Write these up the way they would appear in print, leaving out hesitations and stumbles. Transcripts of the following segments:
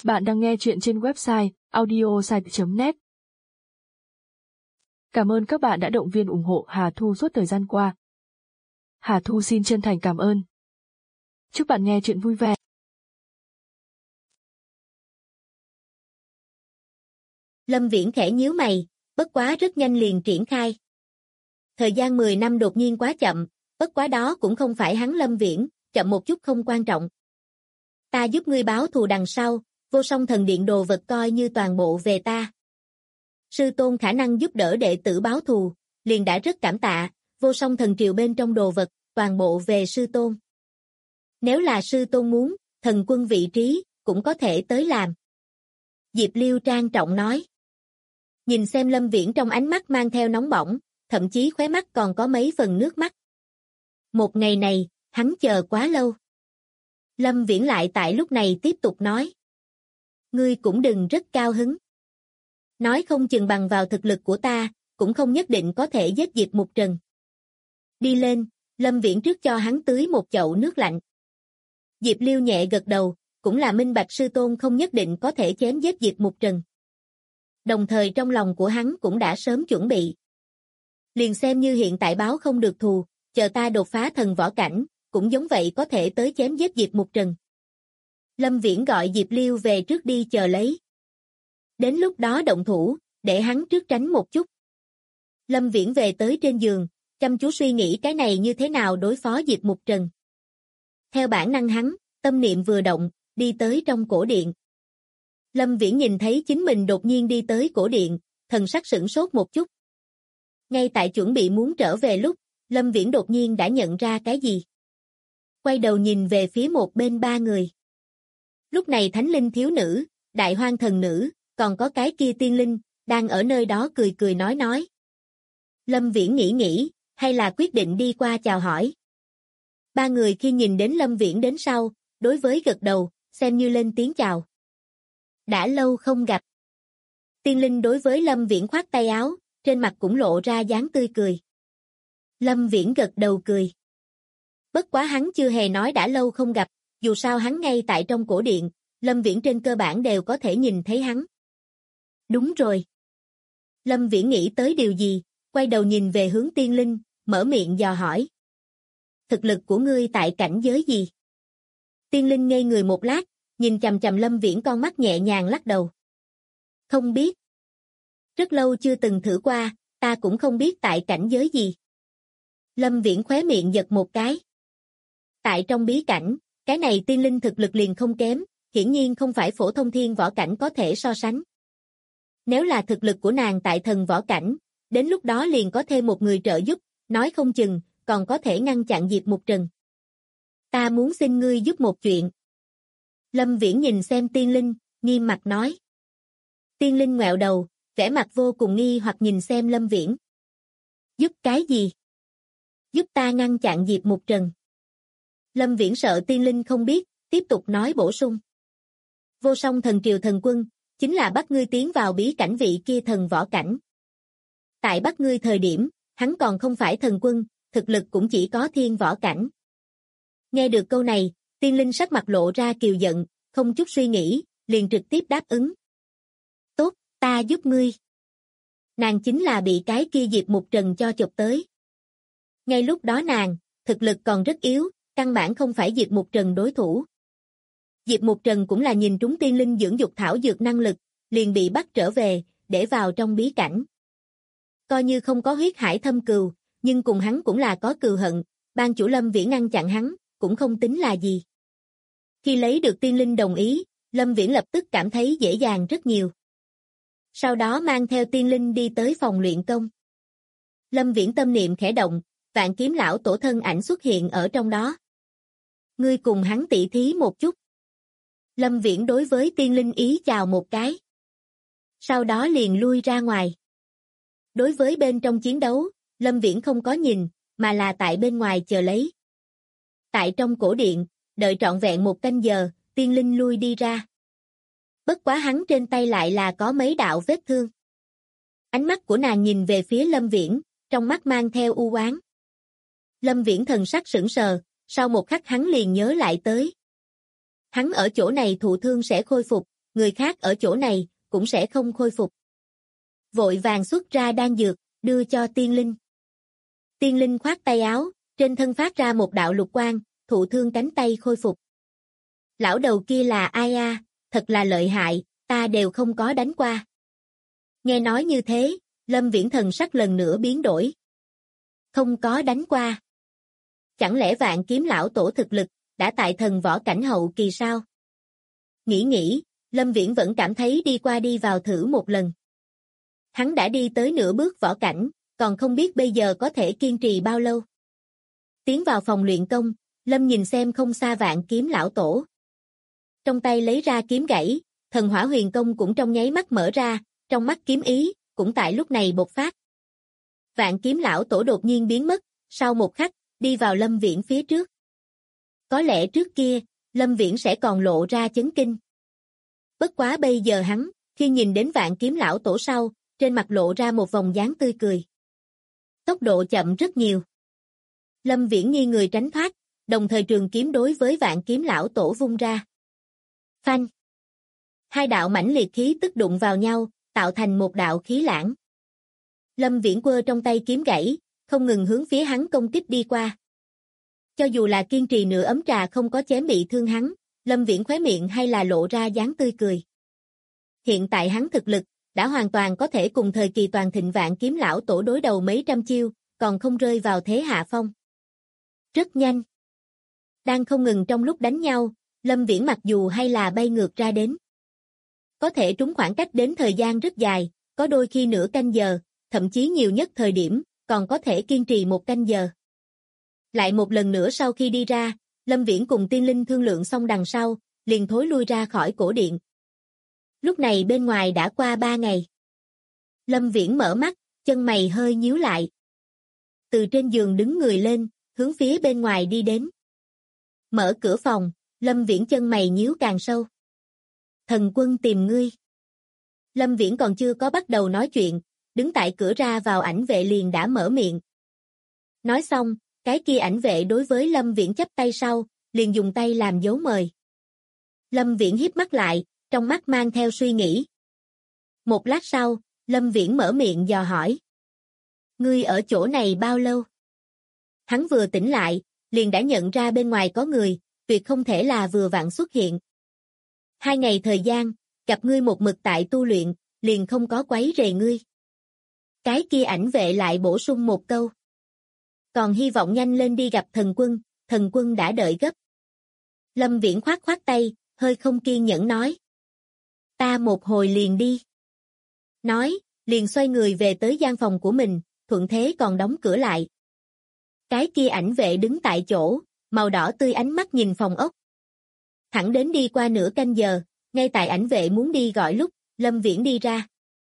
Bạn đang nghe chuyện trên website audiosite.net. Cảm ơn các bạn đã động viên ủng hộ Hà Thu suốt thời gian qua. Hà Thu xin chân thành cảm ơn. Chúc bạn nghe chuyện vui vẻ. Lâm Viễn khẽ nhíu mày, bất quá rất nhanh liền triển khai. Thời gian 10 năm đột nhiên quá chậm, bất quá đó cũng không phải hắn Lâm Viễn, chậm một chút không quan trọng. Ta giúp ngươi báo thù đằng sau, Vô Song Thần Điện đồ vật coi như toàn bộ về ta. Sư tôn khả năng giúp đỡ đệ tử báo thù, liền đã rất cảm tạ, Vô Song Thần Triều bên trong đồ vật, toàn bộ về sư tôn. Nếu là sư tôn muốn, thần quân vị trí, cũng có thể tới làm. Diệp Liêu trang trọng nói. Nhìn xem Lâm Viễn trong ánh mắt mang theo nóng bỏng, thậm chí khóe mắt còn có mấy phần nước mắt. Một ngày này, hắn chờ quá lâu. Lâm Viễn lại tại lúc này tiếp tục nói. Ngươi cũng đừng rất cao hứng. Nói không chừng bằng vào thực lực của ta, cũng không nhất định có thể giết Diệp Mục Trần. Đi lên, Lâm Viễn trước cho hắn tưới một chậu nước lạnh. Diệp Liêu nhẹ gật đầu, cũng là minh bạch sư tôn không nhất định có thể chém giết Diệp Mục Trần. Đồng thời trong lòng của hắn cũng đã sớm chuẩn bị. Liền xem như hiện tại báo không được thù, chờ ta đột phá thần võ cảnh, cũng giống vậy có thể tới chém giết Diệp Mục Trần. Lâm Viễn gọi Diệp Liêu về trước đi chờ lấy. Đến lúc đó động thủ, để hắn trước tránh một chút. Lâm Viễn về tới trên giường, chăm chú suy nghĩ cái này như thế nào đối phó Diệp Mục Trần. Theo bản năng hắn, tâm niệm vừa động, đi tới trong cổ điện. Lâm Viễn nhìn thấy chính mình đột nhiên đi tới cổ điện, thần sắc sửng sốt một chút. Ngay tại chuẩn bị muốn trở về lúc, Lâm Viễn đột nhiên đã nhận ra cái gì. Quay đầu nhìn về phía một bên ba người. Lúc này Thánh Linh thiếu nữ, Đại Hoang thần nữ, còn có cái kia tiên linh, đang ở nơi đó cười cười nói. Lâm Viễn nghĩ, hay là quyết định đi qua chào hỏi. Ba người khi nhìn đến Lâm Viễn đến sau, đối với gật đầu, xem như lên tiếng chào. Đã lâu không gặp. Tiên linh đối với Lâm Viễn khoát tay áo, trên mặt cũng lộ ra dáng tươi cười. Lâm Viễn gật đầu cười. Bất quá hắn chưa hề nói đã lâu không gặp, dù sao hắn ngay tại trong cổ điện, Lâm Viễn trên cơ bản đều có thể nhìn thấy hắn. Đúng rồi. Lâm Viễn nghĩ tới điều gì, quay đầu nhìn về hướng tiên linh, mở miệng dò hỏi. Thực lực của ngươi tại cảnh giới gì? Tiên linh ngây người một lát, nhìn chằm chằm Lâm Viễn con mắt nhẹ nhàng lắc đầu. Không biết. Rất lâu chưa từng thử qua, ta cũng không biết tại cảnh giới gì. Lâm Viễn khóe miệng giật một cái. Tại trong bí cảnh, cái này tiên linh thực lực liền không kém, hiển nhiên không phải phổ thông thiên võ cảnh có thể so sánh. Nếu là thực lực của nàng tại thần võ cảnh, đến lúc đó liền có thêm một người trợ giúp, nói không chừng, còn có thể ngăn chặn Diệp Mục Trần. Ta muốn xin ngươi giúp một chuyện. Lâm Viễn nhìn xem tiên linh, nghiêm mặt nói. Tiên linh ngoẹo đầu, vẻ mặt vô cùng nghi hoặc nhìn xem Lâm Viễn. Giúp cái gì? Giúp ta ngăn chặn Diệp Mục Trần. Lâm Viễn sợ tiên linh không biết, tiếp tục nói bổ sung. Vô Song Thần Triều thần quân, chính là bắt ngươi tiến vào bí cảnh vị kia thần võ cảnh. Tại bắt ngươi thời điểm, hắn còn không phải thần quân, thực lực cũng chỉ có thiên võ cảnh. Nghe được câu này, tiên linh sắc mặt lộ ra kiều giận, không chút suy nghĩ, liền trực tiếp đáp ứng. Tốt, ta giúp ngươi. Nàng chính là bị cái kia Diệp Mục Trần cho chụp tới. Ngay lúc đó nàng, thực lực còn rất yếu, căn bản không phải Diệp Mục Trần đối thủ. Diệp Mục Trần cũng là nhìn trúng tiên linh dưỡng dục thảo dược năng lực, liền bị bắt trở về, để vào trong bí cảnh. Coi như không có huyết hải thâm cừu, nhưng cùng hắn cũng là có cừu hận, ban chủ Lâm Viễn ngăn chặn hắn, cũng không tính là gì. Khi lấy được tiên linh đồng ý, Lâm Viễn lập tức cảm thấy dễ dàng rất nhiều. Sau đó mang theo tiên linh đi tới phòng luyện công. Lâm Viễn tâm niệm khẽ động, Vạn Kiếm lão tổ thân ảnh xuất hiện ở trong đó. Ngươi cùng hắn tỉ thí một chút. Lâm Viễn đối với tiên linh ý chào một cái. Sau đó liền lui ra ngoài. Đối với bên trong chiến đấu, Lâm Viễn không có nhìn, mà là tại bên ngoài chờ lấy. Tại trong cổ điện, đợi trọn vẹn một canh giờ, tiên linh lui đi ra. Bất quá hắn trên tay lại là có mấy đạo vết thương. Ánh mắt của nàng nhìn về phía Lâm Viễn, trong mắt mang theo u oán. Lâm Viễn thần sắc sững sờ, sau một khắc hắn liền nhớ lại tới. Hắn ở chỗ này thụ thương sẽ khôi phục, người khác ở chỗ này, cũng sẽ không khôi phục. Vội vàng xuất ra đan dược, đưa cho tiên linh. Tiên linh khoát tay áo, trên thân phát ra một đạo lục quang, thụ thương cánh tay khôi phục. Lão đầu kia là ai a? Thật là lợi hại, ta đều không có đánh qua. Nghe nói như thế, Lâm Viễn thần sắc lần nữa biến đổi. Không có đánh qua. Chẳng lẽ Vạn Kiếm lão tổ thực lực đã tại thần võ cảnh hậu kỳ sao? Nghĩ, Lâm Viễn vẫn cảm thấy đi qua đi vào thử một lần. Hắn đã đi tới nửa bước võ cảnh, còn không biết bây giờ có thể kiên trì bao lâu. Tiến vào phòng luyện công, Lâm nhìn xem không xa Vạn Kiếm lão tổ. Trong tay lấy ra kiếm gãy, thần hỏa huyền công cũng trong nháy mắt mở ra, trong mắt kiếm ý, cũng tại lúc này bộc phát. Vạn Kiếm lão tổ đột nhiên biến mất, sau một khắc, đi vào Lâm Viễn phía trước. Có lẽ trước kia, Lâm Viễn sẽ còn lộ ra chấn kinh. Bất quá bây giờ hắn, khi nhìn đến Vạn Kiếm lão tổ sau, trên mặt lộ ra một vòng dáng tươi cười. Tốc độ chậm rất nhiều. Lâm Viễn nghiêng người tránh thoát, đồng thời trường kiếm đối với Vạn Kiếm lão tổ vung ra. Phanh! Hai đạo mãnh liệt khí tức đụng vào nhau, tạo thành một đạo khí lãng. Lâm Viễn quơ trong tay kiếm gãy, không ngừng hướng phía hắn công kích đi qua. Cho dù là kiên trì nửa ấm trà không có chém bị thương hắn, Lâm Viễn khóe miệng hay là lộ ra dáng tươi cười. Hiện tại hắn thực lực, đã hoàn toàn có thể cùng thời kỳ toàn thịnh Vạn Kiếm lão tổ đối đầu mấy trăm chiêu, còn không rơi vào thế hạ phong. Rất nhanh. Đang không ngừng trong lúc đánh nhau, Lâm Viễn mặc dù hay là bay ngược ra đến. Có thể trúng khoảng cách đến thời gian rất dài, có đôi khi nửa canh giờ, thậm chí nhiều nhất thời điểm, còn có thể kiên trì một canh giờ. Lại một lần nữa sau khi đi ra, Lâm Viễn cùng tiên linh thương lượng xong đằng sau, liền thối lui ra khỏi cổ điện. Lúc này bên ngoài đã qua 3 ngày. Lâm Viễn mở mắt, chân mày hơi nhíu lại. Từ trên giường đứng người lên, hướng phía bên ngoài đi đến. Mở cửa phòng, Lâm Viễn chân mày nhíu càng sâu. Thần quân tìm ngươi. Lâm Viễn còn chưa có bắt đầu nói chuyện, đứng tại cửa ra vào ảnh vệ liền đã mở miệng. Nói xong, cái kia ảnh vệ đối với Lâm Viễn chắp tay sau, liền dùng tay làm dấu mời. Lâm Viễn híp mắt lại, trong mắt mang theo suy nghĩ. Một lát sau, Lâm Viễn mở miệng dò hỏi. Ngươi ở chỗ này bao lâu? Hắn vừa tỉnh lại, liền đã nhận ra bên ngoài có người, tuyệt không thể là vừa vặn xuất hiện. 2 ngày thời gian, gặp ngươi một mực tại tu luyện, liền không có quấy rầy ngươi. Cái kia ảnh vệ lại bổ sung một câu. Còn hy vọng nhanh lên đi gặp thần quân đã đợi gấp. Lâm Viễn khoát khoát tay, hơi không kiên nhẫn nói. Ta một hồi liền đi. Nói, liền xoay người về tới gian phòng của mình, thuận thế còn đóng cửa lại. Cái kia ảnh vệ đứng tại chỗ, màu đỏ tươi ánh mắt nhìn phòng ốc. Thẳng đến đi qua nửa canh giờ, ngay tại ảnh vệ muốn đi gọi lúc, Lâm Viễn đi ra.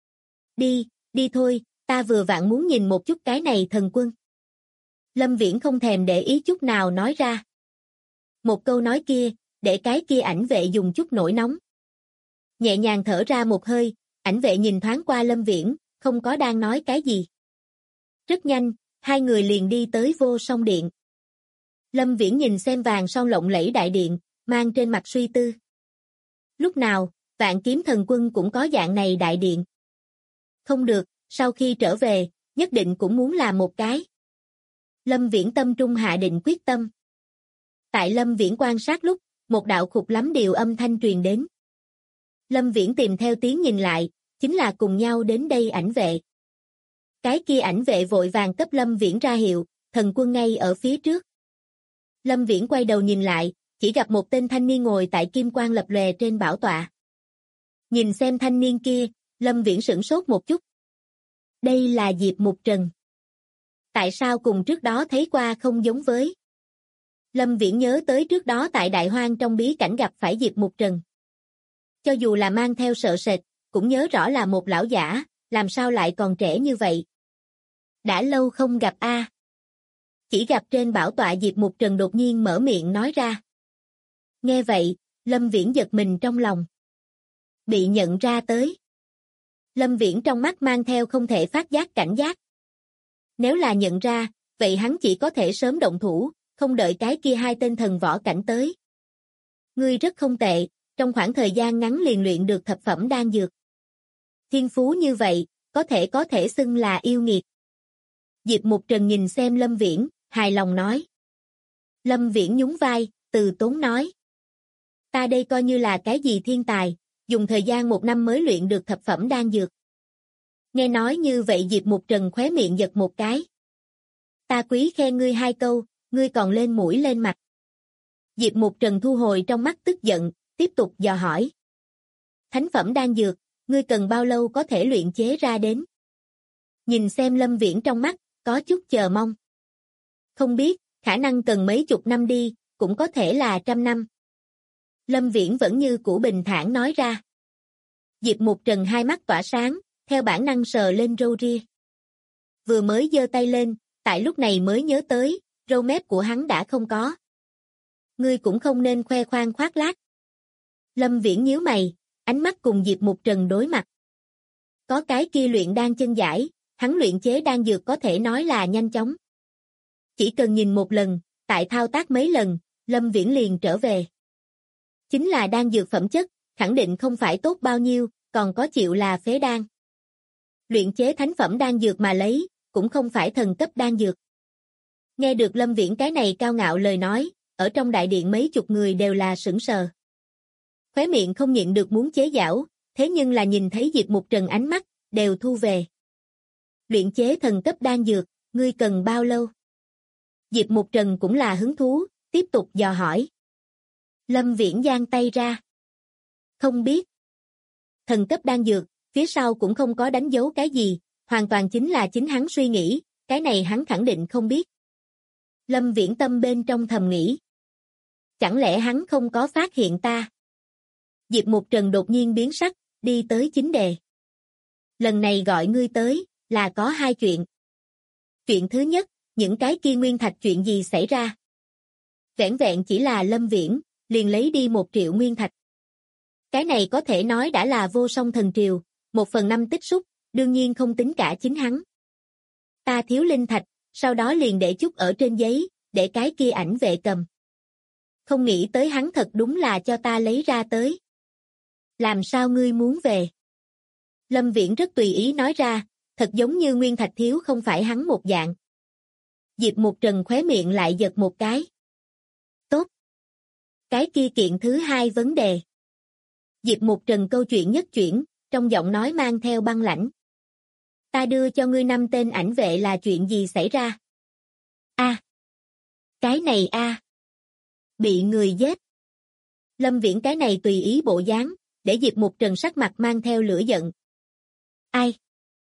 Đi thôi, ta vừa vặn muốn nhìn một chút cái này thần quân. Lâm Viễn không thèm để ý chút nào nói ra. Một câu nói kia, để cái kia ảnh vệ dùng chút nổi nóng. Nhẹ nhàng thở ra một hơi, ảnh vệ nhìn thoáng qua Lâm Viễn, không có đang nói cái gì. Rất nhanh, hai người liền đi tới Vô Song Điện. Lâm Viễn nhìn xem vàng son lộng lẫy đại điện, mang trên mặt suy tư. Lúc nào, Vạn Kiếm thần quân cũng có dạng này đại điện. Không được, sau khi trở về, nhất định cũng muốn làm một cái. Lâm Viễn tâm trung hạ định quyết tâm. Tại Lâm Viễn quan sát lúc, một đạo khục lắm điều âm thanh truyền đến. Lâm Viễn tìm theo tiếng nhìn lại, chính là cùng nhau đến đây ảnh vệ. Cái kia ảnh vệ vội vàng cấp Lâm Viễn ra hiệu, thần quân ngay ở phía trước. Lâm Viễn quay đầu nhìn lại, chỉ gặp một tên thanh niên ngồi tại kim quang lập lòe trên bảo tọa. Nhìn xem thanh niên kia, Lâm Viễn sửng sốt một chút. Đây là Diệp Mục Trần. Tại sao cùng trước đó thấy qua không giống với? Lâm Viễn nhớ tới trước đó tại Đại Hoang trong bí cảnh gặp phải Diệp Mục Trần. Cho dù là mang theo sợ sệt, cũng nhớ rõ là một lão giả, làm sao lại còn trẻ như vậy? Đã lâu không gặp a. Chỉ gặp trên bảo tọa Diệp Mục Trần đột nhiên mở miệng nói ra. Nghe vậy, Lâm Viễn giật mình trong lòng. Bị nhận ra tới. Lâm Viễn trong mắt mang theo không thể phát giác cảnh giác. Nếu là nhận ra, vậy hắn chỉ có thể sớm động thủ, không đợi cái kia hai tên thần võ cảnh tới. Ngươi rất không tệ, trong khoảng thời gian ngắn liền luyện được thập phẩm đan dược. Thiên phú như vậy, có thể xưng là yêu nghiệt. Diệp Mục Trần nhìn xem Lâm Viễn, hài lòng nói. Lâm Viễn nhún vai, từ tốn nói. Ta đây coi như là cái gì thiên tài, dùng thời gian 1 năm mới luyện được thập phẩm đan dược. Nghe nói như vậy Diệp Mục Trần khóe miệng giật một cái. Ta quý khen ngươi 2 câu, ngươi còn lên mũi lên mặt. Diệp Mục Trần thu hồi trong mắt tức giận, tiếp tục dò hỏi. Thánh phẩm đan dược, ngươi cần bao lâu có thể luyện chế ra đến? Nhìn xem Lâm Viễn trong mắt, có chút chờ mong. Không biết, khả năng cần mấy chục năm đi, cũng có thể là 100 năm. Lâm Viễn vẫn như cũ bình thản nói ra. Diệp Mục Trần hai mắt tỏa sáng, theo bản năng sờ lên râu ria. Vừa mới giơ tay lên, tại lúc này mới nhớ tới, râu mép của hắn đã không có. Ngươi cũng không nên khoe khoang khoác lác. Lâm Viễn nhíu mày, ánh mắt cùng Diệp Mục Trần đối mặt. Có cái kia luyện đan chân giải, hắn luyện chế đan dược có thể nói là nhanh chóng. Chỉ cần nhìn một lần, tại thao tác mấy lần, Lâm Viễn liền trở về. Chính là đan dược phẩm chất, khẳng định không phải tốt bao nhiêu, còn có chịu là phế đan. Luyện chế thánh phẩm đan dược mà lấy, cũng không phải thần cấp đan dược. Nghe được Lâm Viễn cái này cao ngạo lời nói, ở trong đại điện mấy chục người đều là sững sờ. Khóe miệng không nhịn được muốn chế giảo, thế nhưng là nhìn thấy Diệp Mục Trần ánh mắt, đều thu về. Luyện chế thần cấp đan dược, ngươi cần bao lâu? Diệp Mục Trần cũng là hứng thú, tiếp tục dò hỏi. Lâm Viễn giang tay ra. Không biết. Thần cấp đan dược, phía sau cũng không có đánh dấu cái gì, hoàn toàn chính là chính hắn suy nghĩ, cái này hắn khẳng định không biết. Lâm Viễn tâm bên trong thầm nghĩ. Chẳng lẽ hắn không có phát hiện ta? Diệp Mục Trần đột nhiên biến sắc, đi tới chính đề. Lần này gọi ngươi tới, là có 2 chuyện. Chuyện thứ nhất, những cái kia nguyên thạch chuyện gì xảy ra? Vẻn vẹn chỉ là Lâm Viễn, liền lấy đi 1 triệu nguyên thạch. Cái này có thể nói đã là vô song thần triều, 1/5 tích xúc, đương nhiên không tính cả chính hắn. Ta thiếu linh thạch, sau đó liền để chút ở trên giấy, để cái kia ảnh vệ cầm. Không nghĩ tới hắn thật đúng là cho ta lấy ra tới. Làm sao ngươi muốn về? Lâm Viễn rất tùy ý nói ra, thật giống như nguyên thạch thiếu không phải hắn một dạng. Diệp Mục Trần khóe miệng lại giật một cái. Tốt. Cái kia kiện thứ 2 vấn đề. Diệp Mục Trần câu chuyện nhất chuyển, trong giọng nói mang theo băng lãnh. Ta đưa cho ngươi 5 tên ảnh vệ là chuyện gì xảy ra? Cái này bị người giết. Lâm Viễn cái này tùy ý bộ dáng, để Diệp Mục Trần sắc mặt mang theo lửa giận. Ai?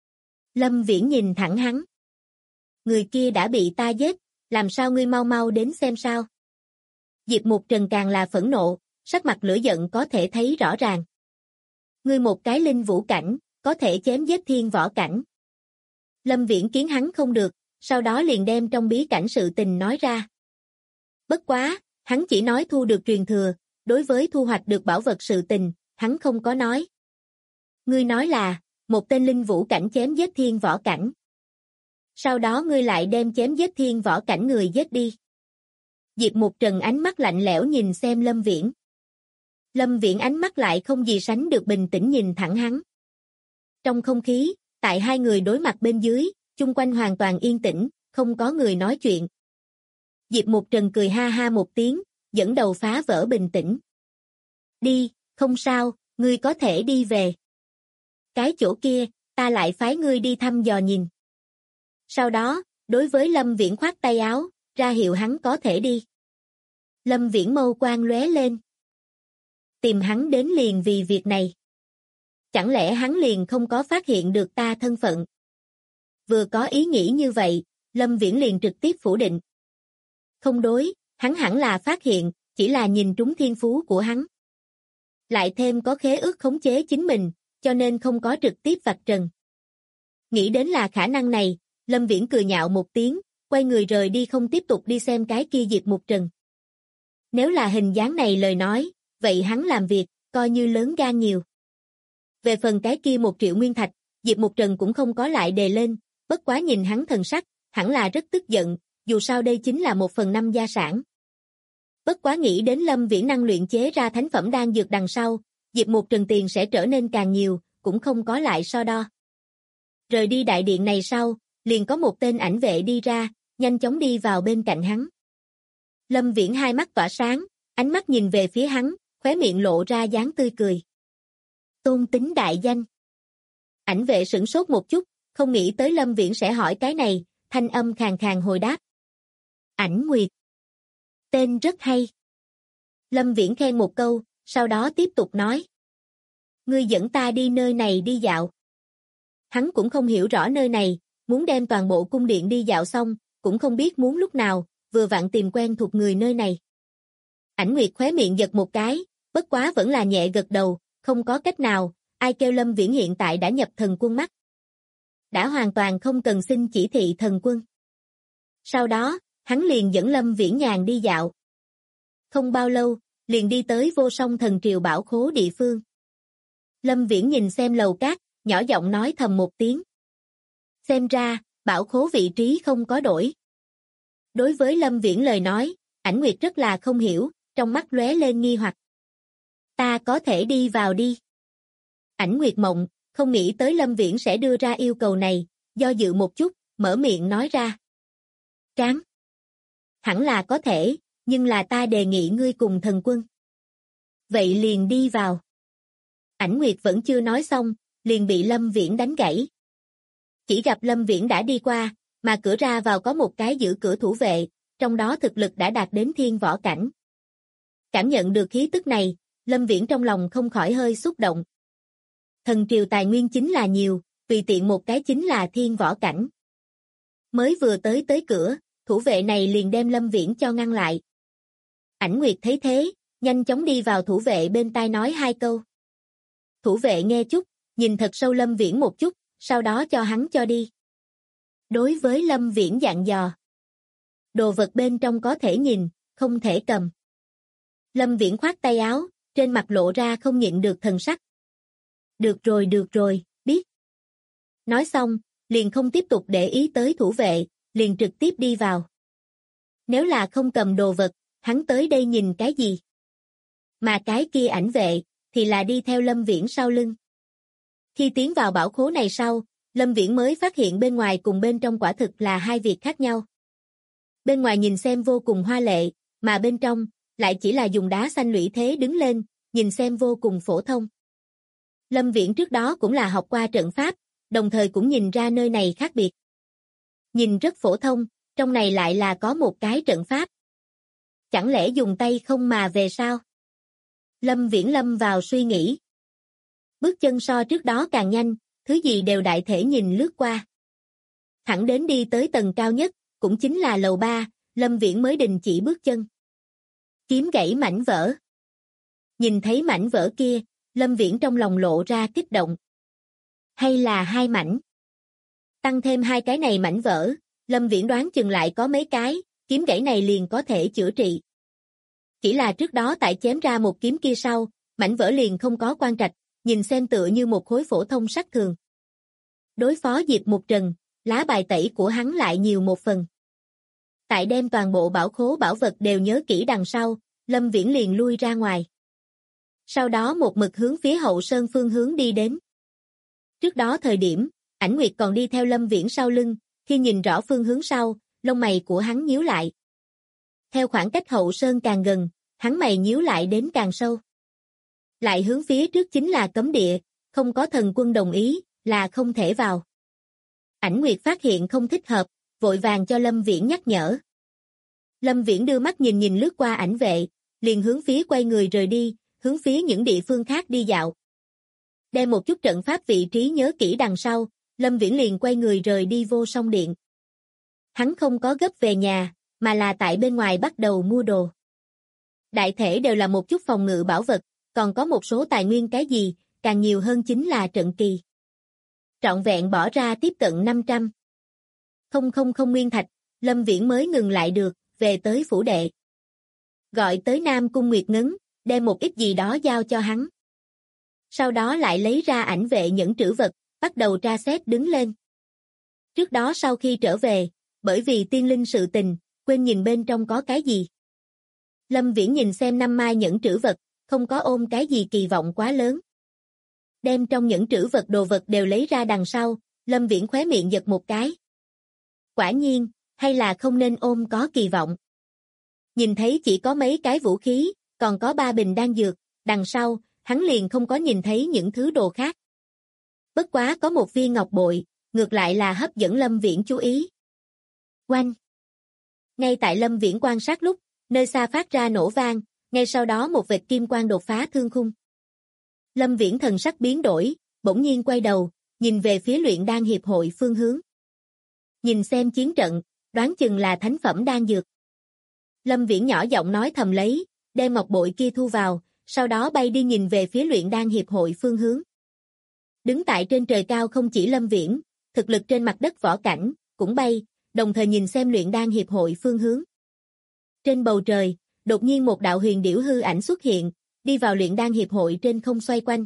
Lâm Viễn nhìn thẳng hắn. Người kia đã bị ta giết, làm sao ngươi mau mau đến xem sao? Diệp Mục Trần càng là phẫn nộ, sắc mặt lửa giận có thể thấy rõ ràng. Ngươi một cái linh vũ cảnh, có thể chém giết thiên võ cảnh. Lâm Viễn kiến hắn không được, sau đó liền đem trong bí cảnh sự tình nói ra. Bất quá, hắn chỉ nói thu được truyền thừa, đối với thu hoạch được bảo vật sự tình, hắn không có nói. Ngươi nói là, một tên linh vũ cảnh chém giết thiên võ cảnh. Sau đó ngươi lại đem chém giết thiên võ cảnh người giết đi. Diệp Mục Trần ánh mắt lạnh lẽo nhìn xem Lâm Viễn. Lâm Viễn ánh mắt lại không gì sánh được bình tĩnh nhìn thẳng hắn. Trong không khí, tại 2 người đối mặt bên dưới, chung quanh hoàn toàn yên tĩnh, không có người nói chuyện. Diệp Mục Trần cười ha ha một tiếng, dẫn đầu phá vỡ bình tĩnh. Đi, không sao, ngươi có thể đi về. Cái chỗ kia, ta lại phái ngươi đi thăm dò nhìn. Sau đó, đối với Lâm Viễn khoát tay áo, ra hiệu hắn có thể đi. Lâm Viễn mâu quang lóe lên. Tìm hắn đến liền vì việc này. Chẳng lẽ hắn liền không có phát hiện được ta thân phận? Vừa có ý nghĩ như vậy, Lâm Viễn liền trực tiếp phủ định. Không đối, hắn hẳn là phát hiện, chỉ là nhìn trúng thiên phú của hắn. Lại thêm có khế ước khống chế chính mình, cho nên không có trực tiếp vạch trần. Nghĩ đến là khả năng này, Lâm Viễn cười nhạo một tiếng, quay người rời đi không tiếp tục đi xem cái kia Diệp Mục Trần. Nếu là hình dáng này lời nói, vậy hắn làm việc, coi như lớn gan nhiều. Về phần cái kia 1 triệu nguyên thạch, Diệp Mục Trần cũng không có lại đề lên, bất quá nhìn hắn thần sắc, hẳn là rất tức giận, dù sao đây chính là 1/5 gia sản. Bất quá nghĩ đến Lâm Viễn năng luyện chế ra thánh phẩm đan dược đằng sau, Diệp Mục Trần tiền sẽ trở nên càng nhiều, cũng không có lại so đo. Rời đi đại điện này sau, liền có một tên ảnh vệ đi ra, nhanh chóng đi vào bên cạnh hắn. Lâm Viễn hai mắt tỏa sáng, ánh mắt nhìn về phía hắn, khóe miệng lộ ra dáng tươi cười. Tôn tính đại danh. Ảnh vệ sửng sốt một chút, không nghĩ tới Lâm Viễn sẽ hỏi cái này, thanh âm khàn khàn hồi đáp. Ảnh Nguyệt. Tên rất hay. Lâm Viễn khen một câu, sau đó tiếp tục nói. Ngươi dẫn ta đi nơi này đi dạo. Hắn cũng không hiểu rõ nơi này, muốn đem toàn bộ cung điện đi dạo xong, cũng không biết muốn lúc nào, vừa vặn tìm quen thuộc người nơi này. Ảnh Nguyệt khóe miệng giật một cái, bất quá vẫn là nhẹ gật đầu, không có cách nào, ai kêu Lâm Viễn hiện tại đã nhập thần quân mắt. Đã hoàn toàn không cần xin chỉ thị thần quân. Sau đó, hắn liền dẫn Lâm Viễn nhàn đi dạo. Không bao lâu, liền đi tới Vô Song Thần Triều bảo khố địa phương. Lâm Viễn nhìn xem lầu cát, nhỏ giọng nói thầm một tiếng. Xem ra, bảo khố vị trí không có đổi. Đối với Lâm Viễn lời nói, Ảnh Nguyệt rất là không hiểu, trong mắt lóe lên nghi hoặc. Ta có thể đi vào đi. Ảnh Nguyệt mộng, không nghĩ tới Lâm Viễn sẽ đưa ra yêu cầu này, do dự một chút, mở miệng nói ra. Tráng. Hẳn là có thể, nhưng là ta đề nghị ngươi cùng thần quân. Vậy liền đi vào. Ảnh Nguyệt vẫn chưa nói xong, liền bị Lâm Viễn đánh gãy. Chỉ gặp Lâm Viễn đã đi qua, mà cửa ra vào có một cái giữ cửa thủ vệ, trong đó thực lực đã đạt đến thiên võ cảnh. Cảm nhận được khí tức này, Lâm Viễn trong lòng không khỏi hơi xúc động. Thần triều tài nguyên chính là nhiều, tùy tiện một cái chính là thiên võ cảnh. Mới vừa tới cửa, thủ vệ này liền đem Lâm Viễn cho ngăn lại. Ảnh Nguyệt thấy thế, nhanh chóng đi vào thủ vệ bên tai nói hai câu. Thủ vệ nghe chút, nhìn thật sâu Lâm Viễn một chút, sau đó cho hắn cho đi. Đối với Lâm Viễn dặn dò. Đồ vật bên trong có thể nhìn, không thể cầm. Lâm Viễn khoát tay áo, trên mặt lộ ra không nhịn được thần sắc. Được rồi, biết. Nói xong, liền không tiếp tục để ý tới thủ vệ, liền trực tiếp đi vào. Nếu là không cầm đồ vật, hắn tới đây nhìn cái gì? Mà cái kia ảnh vệ, thì là đi theo Lâm Viễn sau lưng. Khi tiến vào bảo khố này sau, Lâm Viễn mới phát hiện bên ngoài cùng bên trong quả thực là hai việc khác nhau. Bên ngoài nhìn xem vô cùng hoa lệ, mà bên trong, lại chỉ là dùng đá xanh lũy thế đứng lên, nhìn xem vô cùng phổ thông. Lâm Viễn trước đó cũng là học qua trận pháp, đồng thời cũng nhìn ra nơi này khác biệt. Nhìn rất phổ thông, trong này lại là có một cái trận pháp. Chẳng lẽ dùng tay không mà về sao? Lâm Viễn lâm vào suy nghĩ. Bước chân so trước đó càng nhanh, thứ gì đều đại thể nhìn lướt qua. Thẳng đến đi tới tầng cao nhất, cũng chính là lầu 3, Lâm Viễn mới đình chỉ bước chân. Kiếm gãy mảnh vỡ. Nhìn thấy mảnh vỡ kia, Lâm Viễn trong lòng lộ ra kích động. Hay là hai mảnh? Tăng thêm hai cái này mảnh vỡ, Lâm Viễn đoán chừng lại có mấy cái, kiếm gãy này liền có thể chữa trị. Chỉ là trước đó tại chém ra một kiếm kia sau, mảnh vỡ liền không có quan trạch, nhìn xem tựa như một khối phổ thông sắt thường. Đối phó Diệp Mục Trần, lá bài tẩy của hắn lại nhiều một phần. Tại đem toàn bộ bảo khố bảo vật đều nhớ kỹ đằng sau, Lâm Viễn liền lui ra ngoài. Sau đó một mực hướng phía hậu sơn phương hướng đi đến. Trước đó thời điểm, Ảnh Nguyệt còn đi theo Lâm Viễn sau lưng, khi nhìn rõ phương hướng sau, lông mày của hắn nhíu lại. Theo khoảng cách hậu sơn càng gần, hắn mày nhíu lại đến càng sâu. Lại hướng phía trước chính là cấm địa, không có thần quân đồng ý, là không thể vào. Ảnh Nguyệt phát hiện không thích hợp, vội vàng cho Lâm Viễn nhắc nhở. Lâm Viễn đưa mắt nhìn lướt qua ảnh vệ, liền hướng phía quay người rời đi, hướng phía những địa phương khác đi dạo. Đem một chút trận pháp vị trí nhớ kỹ đằng sau, Lâm Viễn liền quay người rời đi Vô Song Điện. Hắn không có gấp về nhà, mà là tại bên ngoài bắt đầu mua đồ. Đại thể đều là một chút phòng ngự bảo vật, còn có một số tài nguyên cái gì, càng nhiều hơn chính là trận kỳ. Trọn vẹn bỏ ra tiếp cận 500. Không nguyên thạch, Lâm Viễn mới ngừng lại được, về tới phủ đệ. Gọi tới Nam Cung Nguyệt Ngấn, đem một ít gì đó giao cho hắn. Sau đó lại lấy ra ảnh vệ nhẫn trữ vật, bắt đầu tra xét đứng lên. Trước đó sau khi trở về, bởi vì tiên linh sự tình, quên nhìn bên trong có cái gì. Lâm Viễn nhìn xem 5 mai nhẫn trữ vật, không có ôm cái gì kỳ vọng quá lớn. Đem trong nhẫn trữ vật đồ vật đều lấy ra đằng sau, Lâm Viễn khóe miệng giật một cái. Quả nhiên, hay là không nên ôm có kỳ vọng. Nhìn thấy chỉ có mấy cái vũ khí, còn có 3 bình đan dược, đằng sau, hắn liền không có nhìn thấy những thứ đồ khác. Bất quá có một viên ngọc bội, ngược lại là hấp dẫn Lâm Viễn chú ý. Oanh! Ngay tại Lâm Viễn quan sát lúc, nơi xa phát ra nổ vang, ngay sau đó một vệt kim quang đột phá thương khung. Lâm Viễn thần sắc biến đổi, bỗng nhiên quay đầu, nhìn về phía luyện đan hiệp hội phương hướng. Nhìn xem chiến trận, đoán chừng là thánh phẩm đan dược. Lâm Viễn nhỏ giọng nói thầm lấy, đem ngọc bội kia thu vào, sau đó bay đi nhìn về phía luyện đan hiệp hội phương hướng. Đứng tại trên trời cao không chỉ Lâm Viễn, thực lực trên mặt đất Võ Cảnh, cũng bay, đồng thời nhìn xem luyện đan hiệp hội phương hướng. Trên bầu trời, đột nhiên một đạo huyền điểu hư ảnh xuất hiện, đi vào luyện đan hiệp hội trên không xoay quanh.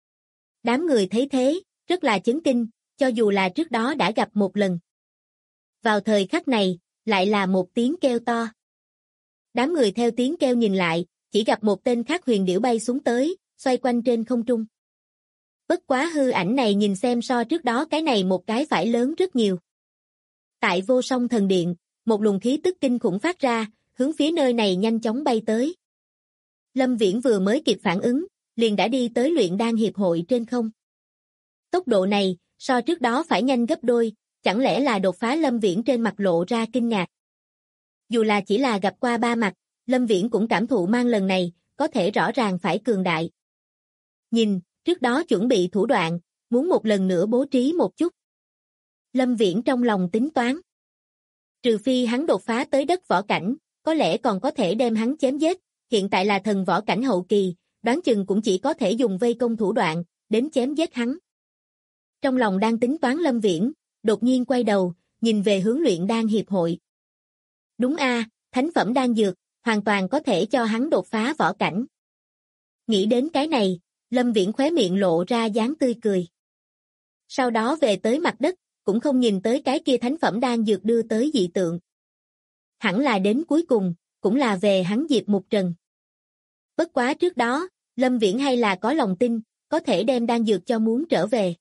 Đám người thấy thế, rất là chấn kinh, cho dù là trước đó đã gặp một lần. Vào thời khắc này, lại là một tiếng kêu to. Đám người theo tiếng kêu nhìn lại, chỉ gặp một tên khác huyền điểu bay xuống tới, xoay quanh trên không trung. Bất quá hư ảnh này nhìn xem so trước đó cái này một cái phải lớn rất nhiều. Tại Vô Song Thần Điện, một luồng khí tức kinh khủng phát ra, hướng phía nơi này nhanh chóng bay tới. Lâm Viễn vừa mới kịp phản ứng, liền đã đi tới luyện đan hiệp hội trên không. Tốc độ này, so trước đó phải nhanh gấp đôi, chẳng lẽ là đột phá? Lâm Viễn trên mặt lộ ra kinh ngạc. Dù là chỉ là gặp qua 3 mặt, Lâm Viễn cũng cảm thụ mang lần này, có thể rõ ràng phải cường đại. Nhìn, trước đó chuẩn bị thủ đoạn, muốn một lần nữa bố trí một chút. Lâm Viễn trong lòng tính toán. Trừ phi hắn đột phá tới đất võ cảnh, có lẽ còn có thể đem hắn chém giết, hiện tại là thần võ cảnh hậu kỳ, đoán chừng cũng chỉ có thể dùng vây công thủ đoạn, đến chém giết hắn. Trong lòng đang tính toán Lâm Viễn, đột nhiên quay đầu, nhìn về hướng luyện đan hiệp hội. Đúng a, thánh phẩm đan dược, hoàn toàn có thể cho hắn đột phá võ cảnh. Nghĩ đến cái này, Lâm Viễn khóe miệng lộ ra dáng tươi cười. Sau đó về tới mặt đất, cũng không nhìn tới cái kia thánh phẩm đan dược đưa tới dị tượng. Hẳn là đến cuối cùng, cũng là về hắn diệt một trần. Bất quá trước đó, Lâm Viễn hay là có lòng tin, có thể đem đan dược cho muốn trở về.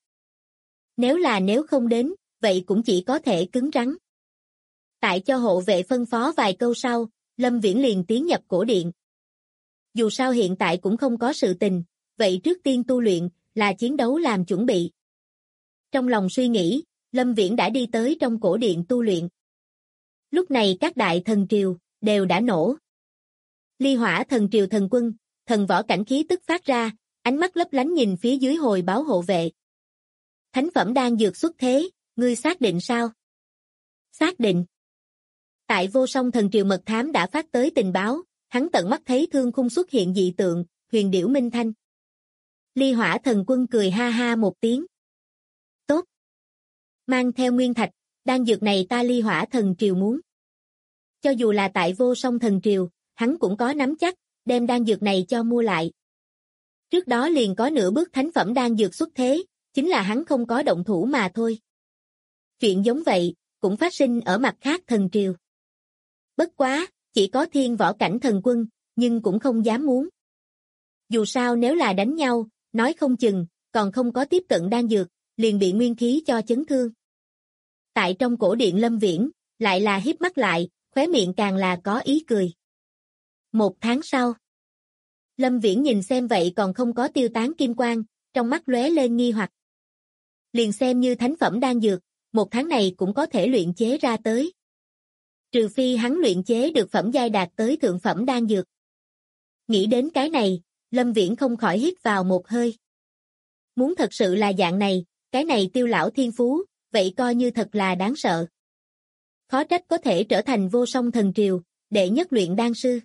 Nếu không đến, vậy cũng chỉ có thể cứng rắn. Tại cho hộ vệ phân phó vài câu sau, Lâm Viễn liền tiến nhập cổ điện. Dù sao hiện tại cũng không có sự tình, vậy trước tiên tu luyện, là chiến đấu làm chuẩn bị. Trong lòng suy nghĩ, Lâm Viễn đã đi tới trong cổ điện tu luyện. Lúc này các đại thần triều, đều đã nổ. Ly Hỏa thần triều thần quân, thần võ cảnh khí tức phát ra, ánh mắt lấp lánh nhìn phía dưới hồi báo hộ vệ. Thánh phẩm đan dược xuất thế, ngươi xác định sao? Xác định. Tại Vô Song thần triều mật thám đã phát tới tình báo, hắn tận mắt thấy thương khung xuất hiện dị tượng, huyền điểu minh thanh. Ly Hỏa thần quân cười ha ha một tiếng. Tốt. Mang theo nguyên thạch, đan dược này ta Ly Hỏa thần triều muốn. Cho dù là tại Vô Song thần triều, hắn cũng có nắm chắc, đem đan dược này cho mua lại. Trước đó liền có nửa bước thánh phẩm đan dược xuất thế, chính là hắn không có động thủ mà thôi. Chuyện giống vậy, cũng phát sinh ở mặt khác thần triều. Bất quá, chỉ có thiên võ cảnh thần quân, nhưng cũng không dám muốn. Dù sao nếu là đánh nhau, nói không chừng, còn không có tiếp cận đan dược, liền bị nguyên khí cho chấn thương. Tại trong cổ điện Lâm Viễn, lại là híp mắt lại, khóe miệng càng là có ý cười. 1 tháng sau, Lâm Viễn nhìn xem vậy còn không có tiêu tán kim quang, trong mắt lóe lên nghi hoặc. Liền xem như thánh phẩm đan dược, 1 tháng này cũng có thể luyện chế ra tới. Trừ phi hắn luyện chế được phẩm giai đạt tới thượng phẩm đan dược. Nghĩ đến cái này, Lâm Viễn không khỏi hít vào một hơi. Muốn thật sự là dạng này, cái này Tiêu lão thiên phú, vậy coi như thật là đáng sợ. Khó trách có thể trở thành Vô Song thần triều, đệ nhất luyện đan sư.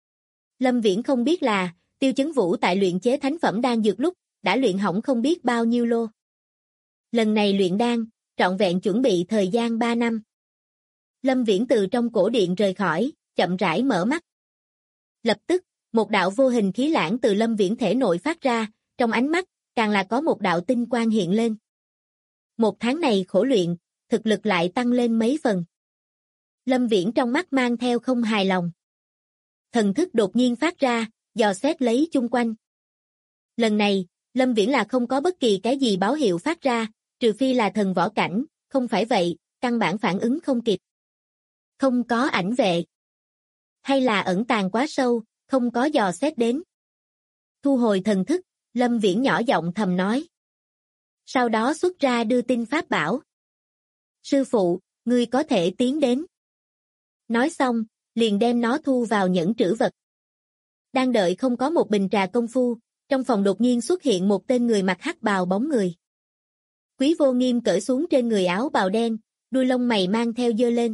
Lâm Viễn không biết là, Tiêu Chấn Vũ tại luyện chế thánh phẩm đan dược lúc, đã luyện hỏng không biết bao nhiêu lô. Lần này luyện đan, trọn vẹn chuẩn bị thời gian 3 năm. Lâm Viễn từ trong cổ điện rời khỏi, chậm rãi mở mắt. Lập tức, một đạo vô hình khí lãng từ Lâm Viễn thể nội phát ra, trong ánh mắt, càng là có một đạo tinh quang hiện lên. 1 tháng này khổ luyện, thực lực lại tăng lên mấy phần. Lâm Viễn trong mắt mang theo không hài lòng. Thần thức đột nhiên phát ra, dò xét lấy chung quanh. Lần này, Lâm Viễn là không có bất kỳ cái gì báo hiệu phát ra, trừ phi là thần võ cảnh, không phải vậy, căn bản phản ứng không kịp. Không có ảnh vệ. Hay là ẩn tàng quá sâu, không có dò xét đến. Thu hồi thần thức, Lâm Viễn nhỏ giọng thầm nói. Sau đó xuất ra đưa tin pháp bảo. Sư phụ, ngươi có thể tiến đến. Nói xong, liền đem nó thu vào nhẫn trữ vật. Đang đợi không có một bình trà công phu, trong phòng đột nhiên xuất hiện một tên người mặc hắc bào bóng người. Quý Vô Nghiêm cởi xuống trên người áo bào đen, đuôi lông mày mang theo giơ lên.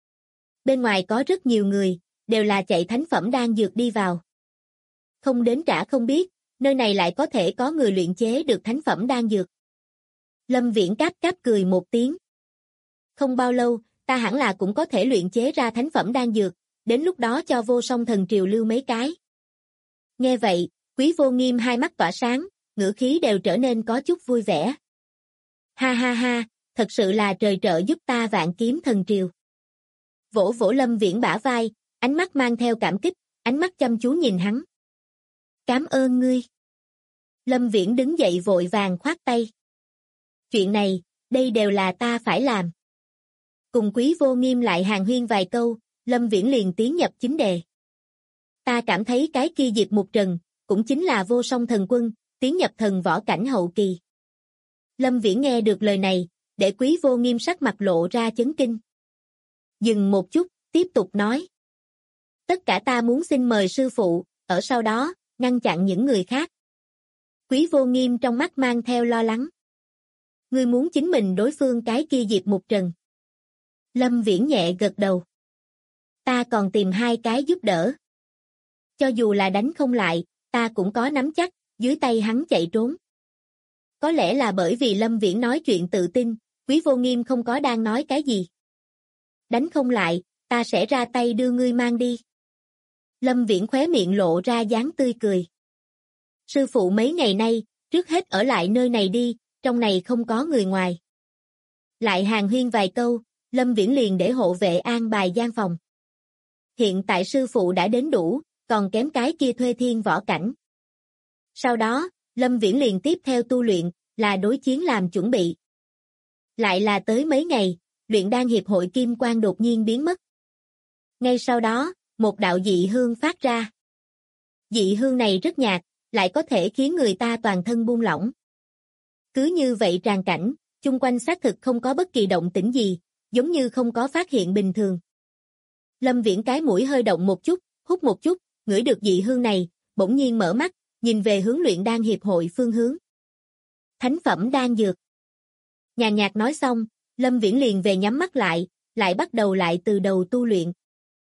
Bên ngoài có rất nhiều người, đều là chạy thánh phẩm đan dược đi vào. Không đến trả không biết, nơi này lại có thể có người luyện chế được thánh phẩm đan dược. Lâm Viễn cáp cáp cười một tiếng. Không bao lâu, ta hẳn là cũng có thể luyện chế ra thánh phẩm đan dược, đến lúc đó cho Vô Song Thần Triều lưu mấy cái. Nghe vậy, Quý Vô Nghiêm hai mắt tỏa sáng, ngữ khí đều trở nên có chút vui vẻ. Ha ha ha, thật sự là trời trợ giúp ta Vạn Kiếm Thần Triều. Vỗ vỗ Lâm Viễn bả vai, ánh mắt mang theo cảm kích, ánh mắt chăm chú nhìn hắn. Cảm ơn ngươi. Lâm Viễn đứng dậy vội vàng khoát tay. Chuyện này, đây đều là ta phải làm. Cùng Quý Vô Nghiêm lại hàn huyên vài câu, Lâm Viễn liền tiến nhập chính đề. Ta cảm thấy cái kia Diệp Mục Trần, cũng chính là Vô Song Thần Quân, tiến nhập thần võ cảnh hậu kỳ. Lâm Viễn nghe được lời này, để Quý Vô Nghiêm sắc mặt lộ ra chấn kinh. Dừng một chút, tiếp tục nói. Tất cả ta muốn xin mời sư phụ, ở sau đó, ngăn chặn những người khác. Quý Vô Nghiêm trong mắt mang theo lo lắng. Ngươi muốn chính mình đối phương cái kia Diệp Mục Trần. Lâm Viễn nhẹ gật đầu. Ta còn tìm hai cái giúp đỡ. Cho dù là đánh không lại, ta cũng có nắm chắc, dưới tay hắn chạy trốn. Có lẽ là bởi vì Lâm Viễn nói chuyện tự tin, Quý Vô Nghiêm không có đang nói cái gì. Đánh không lại, ta sẽ ra tay đưa ngươi mang đi. Lâm Viễn khóe miệng lộ ra dáng tươi cười. Sư phụ mấy ngày nay, trước hết ở lại nơi này đi, trong này không có người ngoài. Lại hàn huyên vài câu, Lâm Viễn liền để hộ vệ an bài gian phòng. Hiện tại sư phụ đã đến đủ, còn kém cái kia thuê thiên võ cảnh. Sau đó, Lâm Viễn liền tiếp theo tu luyện, là đối chiến làm chuẩn bị. Lại là tới mấy ngày, luyện đan hiệp hội kim quang đột nhiên biến mất. Ngay sau đó, một đạo dị hương phát ra. Dị hương này rất nhạt, lại có thể khiến người ta toàn thân buông lỏng. Cứ như vậy tràn cảnh, chung quanh xác thực không có bất kỳ động tĩnh gì, giống như không có phát hiện bình thường. Lâm Viễn cái mũi hơi động một chút, hút một chút, ngửi được dị hương này, bỗng nhiên mở mắt, nhìn về hướng luyện đan hiệp hội phương hướng. Thánh phẩm đan dược. Nhàn nhạt nói xong, Lâm Viễn liền về nhắm mắt lại bắt đầu lại từ đầu tu luyện.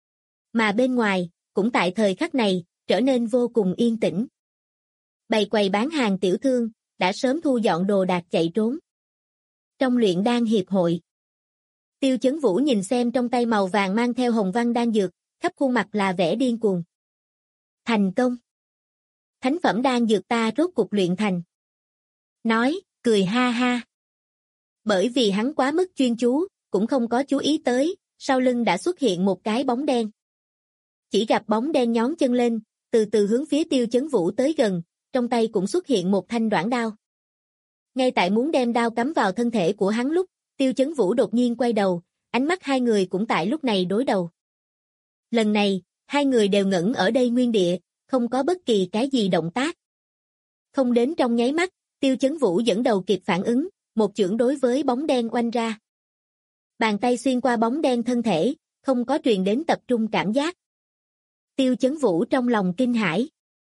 Mà bên ngoài, cũng tại thời khắc này, trở nên vô cùng yên tĩnh. Bày quầy bán hàng tiểu thương, đã sớm thu dọn đồ đạc chạy trốn. Trong luyện đan hiệp hội, Tiêu Chấn Vũ nhìn xem trong tay màu vàng mang theo hồng văn đan dược, khắp khuôn mặt là vẻ điên cuồng. Thành công! Thánh phẩm đan dược ta rốt cục luyện thành. Nói, cười ha ha. Bởi vì hắn quá mức chuyên chú, cũng không có chú ý tới, sau lưng đã xuất hiện một cái bóng đen. Chỉ gặp bóng đen nhón chân lên, từ từ hướng phía Tiêu Chấn Vũ tới gần, trong tay cũng xuất hiện một thanh đoản đao. Ngay tại muốn đem đao cắm vào thân thể của hắn lúc, Tiêu Chấn Vũ đột nhiên quay đầu, ánh mắt hai người cũng tại lúc này đối đầu. Lần này, hai người đều ngẩn ở đây nguyên địa, không có bất kỳ cái gì động tác. Không đến trong nháy mắt, Tiêu Chấn Vũ dẫn đầu kịp phản ứng, một chưởng đối với bóng đen oanh ra. Bàn tay xuyên qua bóng đen thân thể, không có truyền đến tập trung cảm giác. Tiêu Chấn Vũ trong lòng kinh hãi.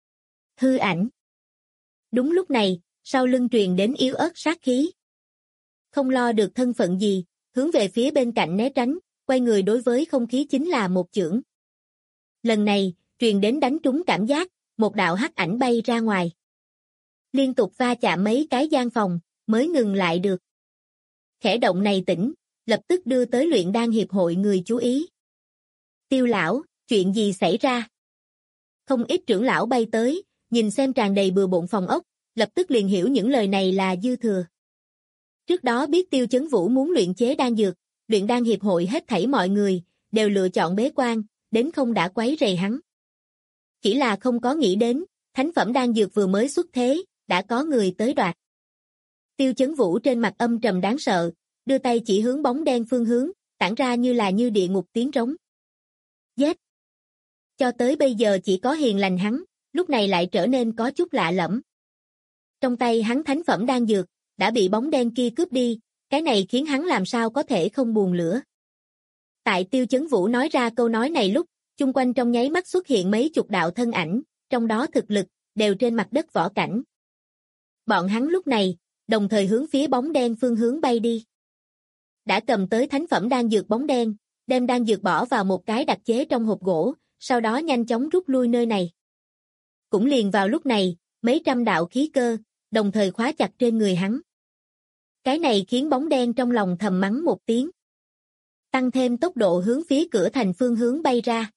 Hư ảnh. Đúng lúc này, sau lưng truyền đến yếu ớt sát khí. Không lo được thân phận gì, hướng về phía bên cạnh né tránh, quay người đối với không khí chính là một chưởng. Lần này, truyền đến đánh trúng cảm giác, một đạo hắc ảnh bay ra ngoài. Liên tục va chạm mấy cái gian phòng, mới ngừng lại được. Khẽ động này tỉnh, lập tức đưa tới luyện đan hiệp hội người chú ý. Tiêu lão, chuyện gì xảy ra? Không ít trưởng lão bay tới, nhìn xem tràn đầy bừa bộn phòng ốc, lập tức liền hiểu những lời này là dư thừa. Trước đó biết Tiêu Chấn Vũ muốn luyện chế đan dược, luyện đan hiệp hội hết thảy mọi người, đều lựa chọn bế quan, đến không đã quấy rầy hắn. Chỉ là không có nghĩ đến, thánh phẩm đan dược vừa mới xuất thế, đã có người tới đoạt. Tiêu Chấn Vũ trên mặt âm trầm đáng sợ, đưa tay chỉ hướng bóng đen phương hướng, tản ra như địa ngục tiếng trống. Giết! Cho tới bây giờ chỉ có hiền lành hắn, lúc này lại trở nên có chút lạ lẫm. Trong tay hắn thánh phẩm đan dược, đã bị bóng đen kia cướp đi, cái này khiến hắn làm sao có thể không buồn lửa. Tại Tiêu Chấn Vũ nói ra câu nói này lúc, chung quanh trong nháy mắt xuất hiện mấy chục đạo thân ảnh, trong đó thực lực, đều trên mặt đất võ cảnh. Bọn hắn lúc này, đồng thời hướng phía bóng đen phương hướng bay đi. Đã cầm tới thánh phẩm đan dược bóng đen, đem đan dược bỏ vào một cái đặc chế trong hộp gỗ, sau đó nhanh chóng rút lui nơi này. Cũng liền vào lúc này, mấy trăm đạo khí cơ, đồng thời khóa chặt trên người hắn. Cái này khiến bóng đen trong lòng thầm mắng một tiếng. Tăng thêm tốc độ hướng phía cửa thành phương hướng bay ra.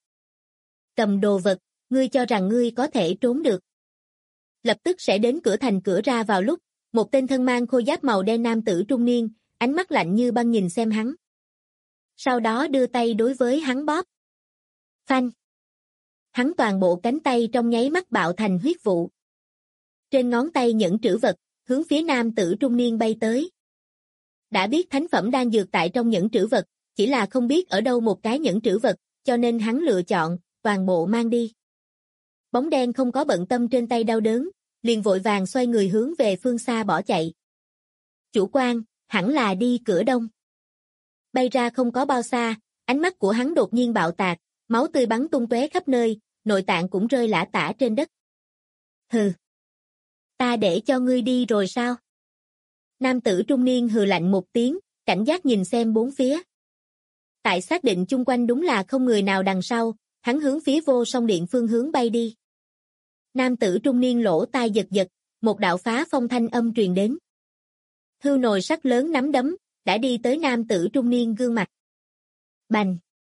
Cầm đồ vật, ngươi cho rằng ngươi có thể trốn được. Lập tức sẽ đến cửa thành cửa ra vào lúc, một tên thân mang khôi giáp màu đen nam tử trung niên, ánh mắt lạnh như băng nhìn xem hắn. Sau đó đưa tay đối với hắn bóp. Phanh. Hắn toàn bộ cánh tay trong nháy mắt bạo thành huyết vụ. Trên ngón tay nhẫn trữ vật, hướng phía nam tử trung niên bay tới. Đã biết thánh phẩm đang dược tại trong nhẫn trữ vật, chỉ là không biết ở đâu một cái nhẫn trữ vật, cho nên hắn lựa chọn, toàn bộ mang đi. Bóng đen không có bận tâm trên tay đau đớn, liền vội vàng xoay người hướng về phương xa bỏ chạy. Chủ quan, hẳn là đi cửa đông. Bay ra không có bao xa, ánh mắt của hắn đột nhiên bạo tạc, máu tươi bắn tung tóe khắp nơi, nội tạng cũng rơi lả tả trên đất. Hừ. Ta để cho ngươi đi rồi sao? Nam tử trung niên hừ lạnh một tiếng, cảnh giác nhìn xem bốn phía. Tại xác định chung quanh đúng là không người nào đằng sau, hắn hướng phía Vô Song Điện phương hướng bay đi. Nam tử trung niên lỗ tai giật giật, một đạo phá phong thanh âm truyền đến. Hưu nồi sắt lớn nắm đấm, đã đi tới nam tử trung niên gương mặt. Bành!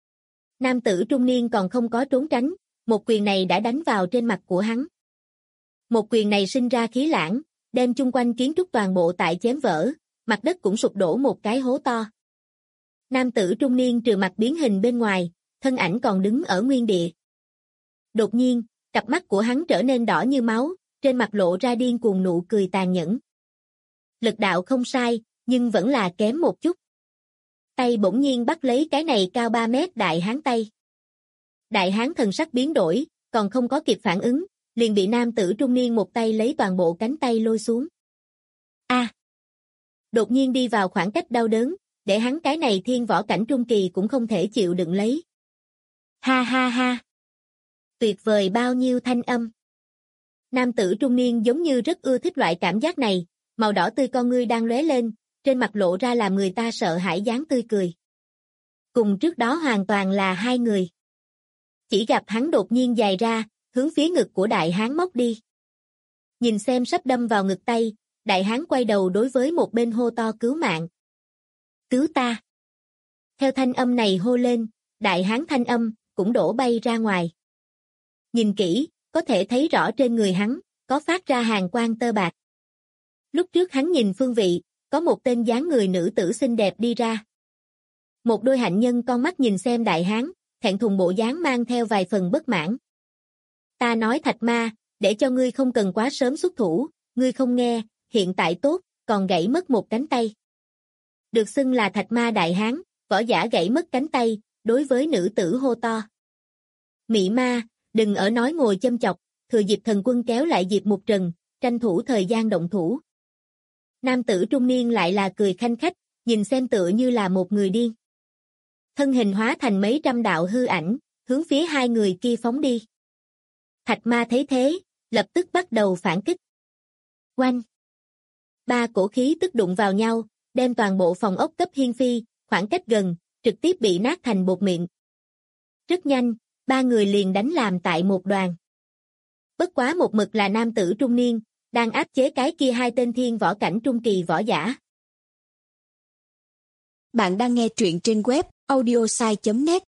Nam tử trung niên còn không có trốn tránh, một quyền này đã đánh vào trên mặt của hắn. Một quyền này sinh ra khí lãng, đem chung quanh kiến trúc toàn bộ tại chém vỡ, mặt đất cũng sụp đổ một cái hố to. Nam tử trung niên trừ mặt biến hình bên ngoài, thân ảnh còn đứng ở nguyên địa. Đột nhiên, cặp mắt của hắn trở nên đỏ như máu, trên mặt lộ ra điên cuồng nụ cười tàn nhẫn. Lực đạo không sai, nhưng vẫn là kém một chút. Tay bỗng nhiên bắt lấy cái này cao 3 mét đại hán tay. Đại hán thần sắc biến đổi, còn không có kịp phản ứng, liền bị nam tử trung niên một tay lấy toàn bộ cánh tay lôi xuống. A! Đột nhiên đi vào khoảng cách đau đớn, để hắn cái này thiên võ cảnh trung kỳ cũng không thể chịu đựng lấy. Ha ha ha! Tuyệt vời bao nhiêu thanh âm. Nam tử trung niên giống như rất ưa thích loại cảm giác này, màu đỏ tươi con ngươi đang lóe lên, trên mặt lộ ra làm người ta sợ hãi dáng tươi cười. Cùng trước đó hoàn toàn là hai người. Chỉ gặp hắn đột nhiên dài ra, hướng phía ngực của đại hán móc đi. Nhìn xem sắp đâm vào ngực tay, đại hán quay đầu đối với một bên hô to cứu mạng. Cứu ta! Theo thanh âm này hô lên, đại hán thanh âm, cũng đổ bay ra ngoài. Nhìn kỹ, có thể thấy rõ trên người hắn, có phát ra hàn quang tơ bạc. Lúc trước hắn nhìn phương vị, có một tên dáng người nữ tử xinh đẹp đi ra. Một đôi hạnh nhân con mắt nhìn xem đại hán, thẹn thùng bộ dáng mang theo vài phần bất mãn. Ta nói Thạch Ma, để cho ngươi không cần quá sớm xuất thủ, ngươi không nghe, hiện tại tốt, còn gãy mất một cánh tay. Được xưng là Thạch Ma đại hán, võ giả gãy mất cánh tay, đối với nữ tử hô to. Mị ma, đừng ở nói ngồi châm chọc, thừa dịp thần quân kéo lại Diệp Mục Trần, tranh thủ thời gian động thủ. Nam tử trung niên lại là cười khanh khách, nhìn xem tựa như là một người điên. Thân hình hóa thành mấy trăm đạo hư ảnh, hướng phía hai người kia phóng đi. Thạch Ma thấy thế, lập tức bắt đầu phản kích. Oanh! Ba cổ khí tức đụng vào nhau, đem toàn bộ phòng ốc cấp hiên phi, khoảng cách gần, trực tiếp bị nát thành bột mịn. Rất nhanh, ba người liền đánh làm tại một đoàn. Bất quá một mực là nam tử trung niên, đang áp chế cái kia hai tên thiên võ cảnh trung kỳ võ giả. Bạn đang nghe truyện trên web audiosai.net.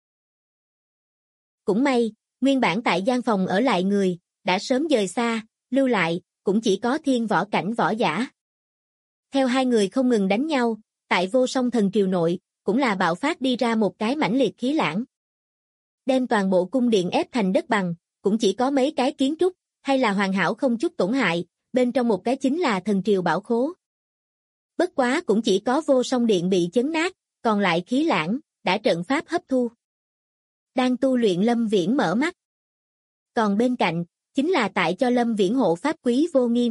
Cũng may, nguyên bản tại gian phòng ở lại người, đã sớm dời xa, lưu lại, cũng chỉ có thiên võ cảnh võ giả. Theo hai người không ngừng đánh nhau, tại Vô Song Thần Triều nội, cũng là bạo phát đi ra một cái mãnh liệt khí lãng. Đem toàn bộ cung điện ép thành đất bằng, cũng chỉ có mấy cái kiến trúc, hay là hoàn hảo không chút tổn hại, bên trong một cái chính là thần triều bảo khố. Bất quá cũng chỉ có vô song điện bị chấn nát, còn lại khí lãng, đã trận pháp hấp thu. Đang tu luyện Lâm Viễn mở mắt. Còn bên cạnh, chính là tại cho Lâm Viễn hộ pháp Quý Vô Nghiêm.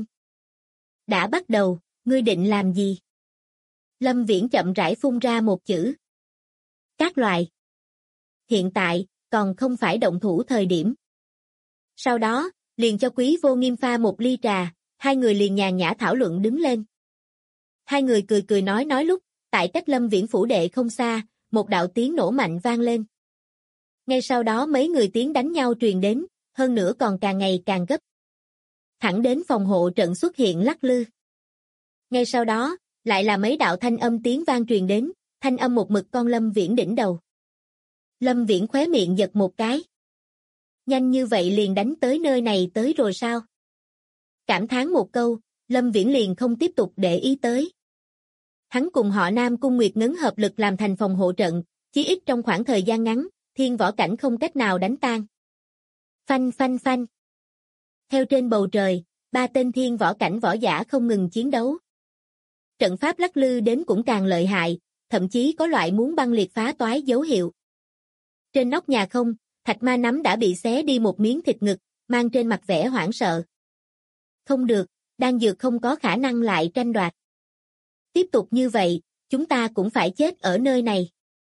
Đã bắt đầu, ngươi định làm gì? Lâm Viễn chậm rãi phun ra một chữ. Các loại. Hiện tại, còn không phải động thủ thời điểm. Sau đó, liền cho Quý Vô Nghiêm pha một ly trà, hai người liền nhàn nhã thảo luận đứng lên. Hai người cười cười nói lúc, tại cách Lâm Viễn phủ đệ không xa, một đạo tiếng nổ mạnh vang lên. Ngay sau đó mấy người tiếng đánh nhau truyền đến, hơn nữa còn càng ngày càng gấp. Thẳng đến phòng hộ trận xuất hiện lắc lư. Ngay sau đó, lại là mấy đạo thanh âm tiếng vang truyền đến, thanh âm một mực con Lâm Viễn đỉnh đầu. Lâm Viễn khóe miệng giật một cái. Nhanh như vậy liền đánh tới nơi này tới rồi sao? Cảm thán một câu, Lâm Viễn liền không tiếp tục để ý tới. Hắn cùng họ Nam Cung Nguyệt Ngấn hợp lực làm thành phòng hộ trận, chí ít trong khoảng thời gian ngắn, thiên võ cảnh không cách nào đánh tan. Phanh phanh phanh. Theo trên bầu trời, ba tên thiên võ cảnh võ giả không ngừng chiến đấu. Trận pháp lắc lư đến cũng càng lợi hại, thậm chí có loại muốn băng liệt phá toái dấu hiệu. Trên nóc nhà không, Thạch Ma nắm đã bị xé đi một miếng thịt ngực, mang trên mặt vẻ hoảng sợ. Không được, đan dược không có khả năng lại tranh đoạt. Tiếp tục như vậy, chúng ta cũng phải chết ở nơi này.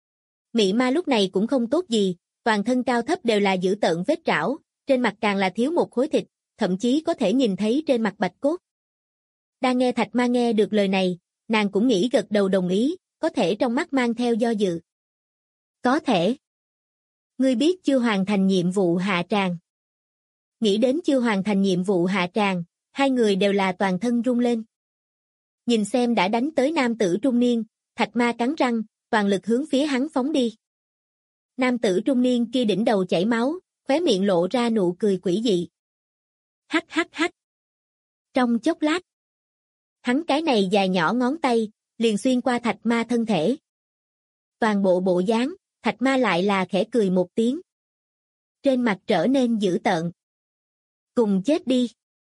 Mị Ma lúc này cũng không tốt gì, toàn thân cao thấp đều là dữ tợn vết trảo, trên mặt càng là thiếu một khối thịt, thậm chí có thể nhìn thấy trên mặt bạch cốt. Đang nghe Thạch Ma nghe được lời này, nàng cũng nghĩ gật đầu đồng ý, có thể trong mắt mang theo do dự. Có thể. Ngươi biết chưa hoàn thành nhiệm vụ hạ tràng. Nghĩ đến chưa hoàn thành nhiệm vụ hạ tràng, hai người đều là toàn thân run lên. Nhìn xem đã đánh tới nam tử trung niên, Thạch Ma cắn răng, toàn lực hướng phía hắn phóng đi. Nam tử trung niên kia đỉnh đầu chảy máu, khóe miệng lộ ra nụ cười quỷ dị. Hắc hắc hắc. Trong chốc lát, hắn cái này dài nhỏ ngón tay, liền xuyên qua Thạch Ma thân thể. Toàn bộ bộ dáng, Thạch Ma lại là khẽ cười một tiếng. Trên mặt trở nên dữ tợn. Cùng chết đi.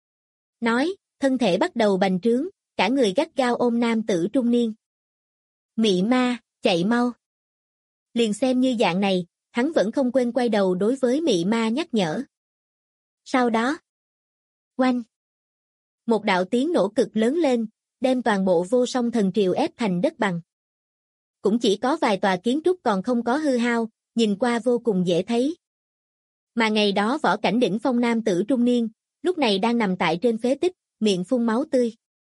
Nói, thân thể bắt đầu bành trướng, cả người gắt gao ôm nam tử trung niên. Mị Ma, chạy mau. Liền xem như dạng này, hắn vẫn không quên quay đầu đối với Mị Ma nhắc nhở. Sau đó, oanh. Một đạo tiếng nổ cực lớn lên, đem toàn bộ vô song thần triều ép thành đất bằng. Cũng chỉ có vài tòa kiến trúc còn không có hư hao, nhìn qua vô cùng dễ thấy. Mà ngày đó võ cảnh đỉnh phong nam tử trung niên, lúc này đang nằm tại trên phế tích, miệng phun máu tươi.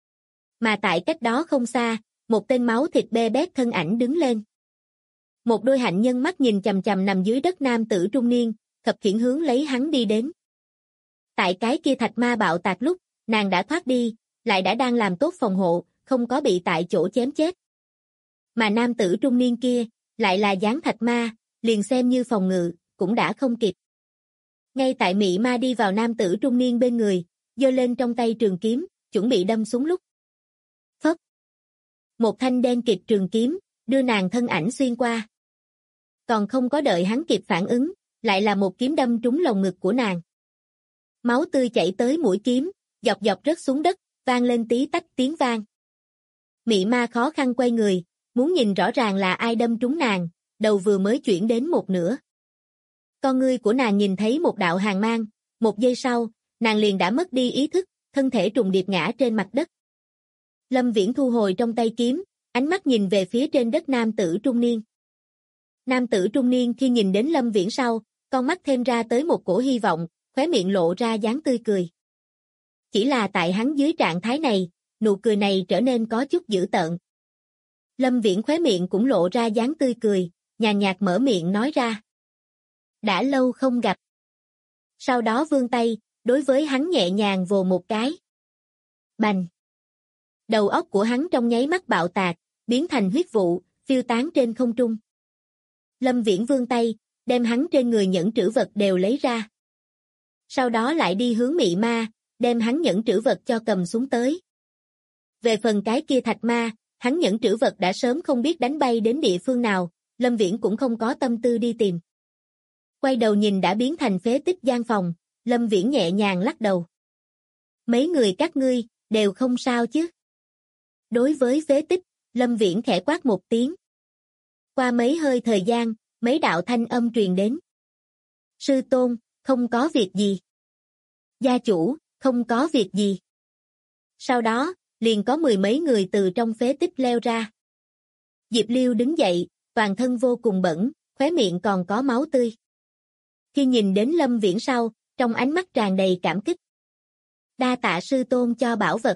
Mà tại cách đó không xa, một tên máu thịt bê bết thân ảnh đứng lên. Một đôi hạnh nhân mắt nhìn chằm chằm nằm dưới đất nam tử trung niên, khập khiễng hướng lấy hắn đi đến. Tại cái kia Thạch Ma bạo tạc lúc, nàng đã thoát đi, lại đã đang làm tốt phòng hộ, không có bị tại chỗ chém chết. Mà nam tử trung niên kia, lại là dáng Thạch Ma, liền xem như phòng ngự, cũng đã không kịp. Ngay tại Mị Ma đi vào nam tử trung niên bên người, giơ lên trong tay trường kiếm, chuẩn bị đâm xuống lúc. Phất. Một thanh đen kịt trường kiếm, đưa nàng thân ảnh xuyên qua. Còn không có đợi hắn kịp phản ứng, lại là một kiếm đâm trúng lồng ngực của nàng. Máu tươi chảy tới mũi kiếm, dọc dọc rớt xuống đất, vang lên tí tách tiếng vang. Mị Ma khó khăn quay người, muốn nhìn rõ ràng là ai đâm trúng nàng, đầu vừa mới chuyển đến một nửa. Con ngươi của nàng nhìn thấy một đạo hàn mang, một giây sau, nàng liền đã mất đi ý thức, thân thể trùng điệp ngã trên mặt đất. Lâm Viễn thu hồi trong tay kiếm, ánh mắt nhìn về phía trên đất nam tử trung niên. Nam tử trung niên khi nhìn đến Lâm Viễn sau, con mắt thêm ra tới một cổ hy vọng, khóe miệng lộ ra dáng tươi cười. Chỉ là tại hắn dưới trạng thái này, nụ cười này trở nên có chút dữ tợn. Lâm Viễn khóe miệng cũng lộ ra dáng tươi cười, nhàn nhạt mở miệng nói ra. Đã lâu không gặp. Sau đó vươn tay, đối với hắn nhẹ nhàng vồ một cái. Bành. Đầu óc của hắn trong nháy mắt bạo tạc, biến thành huyết vụ, phiêu tán trên không trung. Lâm Viễn vươn tay, đem hắn trên người nhẫn trữ vật đều lấy ra. Sau đó lại đi hướng Mị Ma, đem hắn nhẫn trữ vật cho cầm xuống tới. Về phần cái kia Thạch Ma, hắn nhẫn trữ vật đã sớm không biết đánh bay đến địa phương nào, Lâm Viễn cũng không có tâm tư đi tìm. Quay đầu nhìn đã biến thành phế tích gian phòng, Lâm Viễn nhẹ nhàng lắc đầu. Mấy người các ngươi, đều không sao chứ? Đối với phế tích, Lâm Viễn khẽ quát một tiếng. Qua mấy hơi thời gian, mấy đạo thanh âm truyền đến. Sư tôn, không có việc gì. Gia chủ, không có việc gì. Sau đó, liền có mười mấy người từ trong phế tích leo ra. Diệp Liêu đứng dậy, toàn thân vô cùng bẩn, khóe miệng còn có máu tươi. Khi nhìn đến Lâm Viễn sau, trong ánh mắt tràn đầy cảm kích. Đa tạ sư tôn cho bảo vật.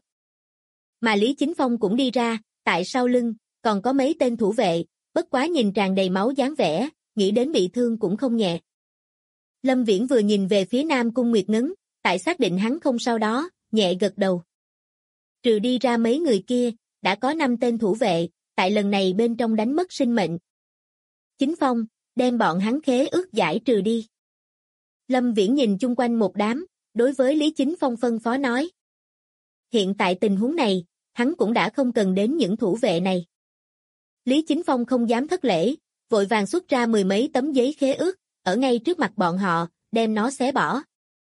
Mà Lý Chính Phong cũng đi ra, tại sau lưng, còn có mấy tên thủ vệ, bất quá nhìn tràn đầy máu dáng vẻ, nghĩ đến bị thương cũng không nhẹ. Lâm Viễn vừa nhìn về phía Nam Cung Nguyệt Ngấn, tại xác định hắn không sao đó, nhẹ gật đầu. Trừ đi ra mấy người kia, đã có 5 tên thủ vệ, tại lần này bên trong đánh mất sinh mệnh. Chính Phong, đem bọn hắn khế ước giải trừ đi. Lâm Viễn nhìn chung quanh một đám, đối với Lý Chính Phong phân phó nói. Hiện tại tình huống này, hắn cũng đã không cần đến những thủ vệ này. Lý Chính Phong không dám thất lễ, vội vàng xuất ra mười mấy tấm giấy khế ước, ở ngay trước mặt bọn họ, đem nó xé bỏ.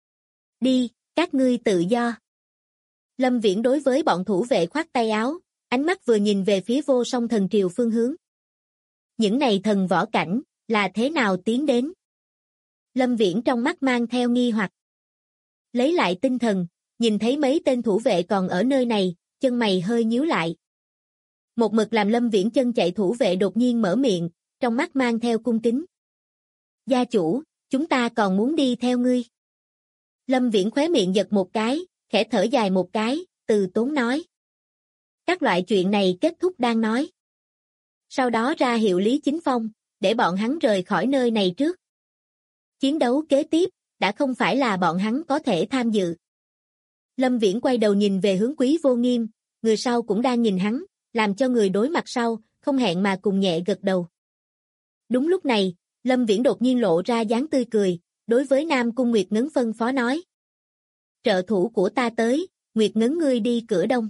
Đi, các ngươi tự do. Lâm Viễn đối với bọn thủ vệ khoát tay áo, ánh mắt vừa nhìn về phía Vô Song Thần Triều phương hướng. Những này thần võ cảnh, là thế nào tiến đến? Lâm Viễn trong mắt mang theo nghi hoặc. Lấy lại tinh thần, nhìn thấy mấy tên thủ vệ còn ở nơi này, chân mày hơi nhíu lại. Một mực làm Lâm Viễn chân chạy thủ vệ đột nhiên mở miệng, trong mắt mang theo cung kính. Gia chủ, chúng ta còn muốn đi theo ngươi. Lâm Viễn khóe miệng giật một cái, khẽ thở dài một cái, từ tốn nói. Các loại chuyện này kết thúc đang nói. Sau đó ra hiệu Lý Chính Phong, để bọn hắn rời khỏi nơi này trước. Chiến đấu kế tiếp, đã không phải là bọn hắn có thể tham dự. Lâm Viễn quay đầu nhìn về hướng Quý Vô Nghiêm, người sau cũng đang nhìn hắn, làm cho người đối mặt sau, không hẹn mà cùng nhẹ gật đầu. Đúng lúc này, Lâm Viễn đột nhiên lộ ra dáng tươi cười, đối với Nam Cung Nguyệt Ngấn phân phó nói. Trợ thủ của ta tới, Nguyệt Ngấn ngươi đi cửa đông.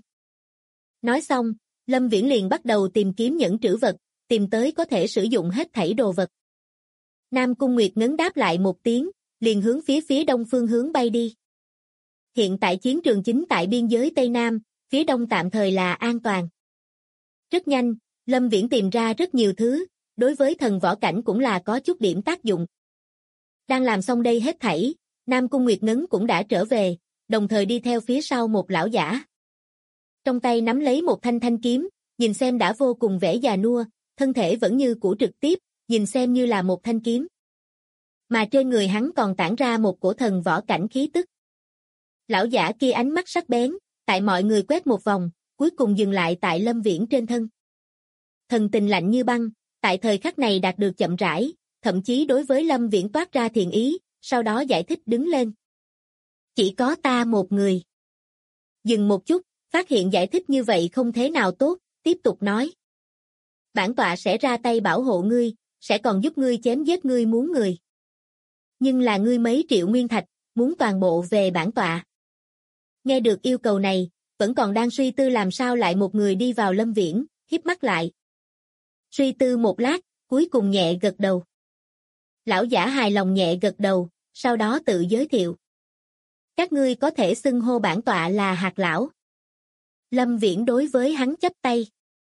Nói xong, Lâm Viễn liền bắt đầu tìm kiếm những trữ vật, tìm tới có thể sử dụng hết thảy đồ vật. Nam Cung Nguyệt Ngấn đáp lại một tiếng, liền hướng phía đông phương hướng bay đi. Hiện tại chiến trường chính tại biên giới Tây Nam, phía đông tạm thời là an toàn. Rất nhanh, Lâm Viễn tìm ra rất nhiều thứ, đối với thần võ cảnh cũng là có chút điểm tác dụng. Đang làm xong đây hết thảy, Nam Cung Nguyệt Ngấn cũng đã trở về, đồng thời đi theo phía sau một lão giả. Trong tay nắm lấy một thanh kiếm, nhìn xem đã vô cùng vẻ già nua, thân thể vẫn như cũ trực tiếp, nhìn xem như là một thanh kiếm. Mà trên người hắn còn tản ra một cổ thần võ cảnh khí tức. Lão giả kia ánh mắt sắc bén, tại mọi người quét một vòng, cuối cùng dừng lại tại Lâm Viễn trên thân. Thần tình lạnh như băng, tại thời khắc này đạt được chậm rãi, thậm chí đối với Lâm Viễn toát ra thiện ý, sau đó giải thích đứng lên. Chỉ có ta một người. Dừng một chút, phát hiện giải thích như vậy không thế nào tốt, tiếp tục nói. Bản tọa sẽ ra tay bảo hộ ngươi, sẽ còn giúp ngươi chém giết ngươi muốn người. Nhưng là ngươi mấy triệu nguyên thạch, muốn toàn bộ về bản tọa. Nghe được yêu cầu này, vẫn còn đang suy tư làm sao lại một người đi vào Lâm Viễn, híp mắt lại. Suy tư một lát, cuối cùng nhẹ gật đầu. Lão giả hài lòng nhẹ gật đầu, sau đó tự giới thiệu. Các ngươi có thể xưng hô bản tọa là Hạt Lão. Lâm Viễn đối với hắn chắp tay.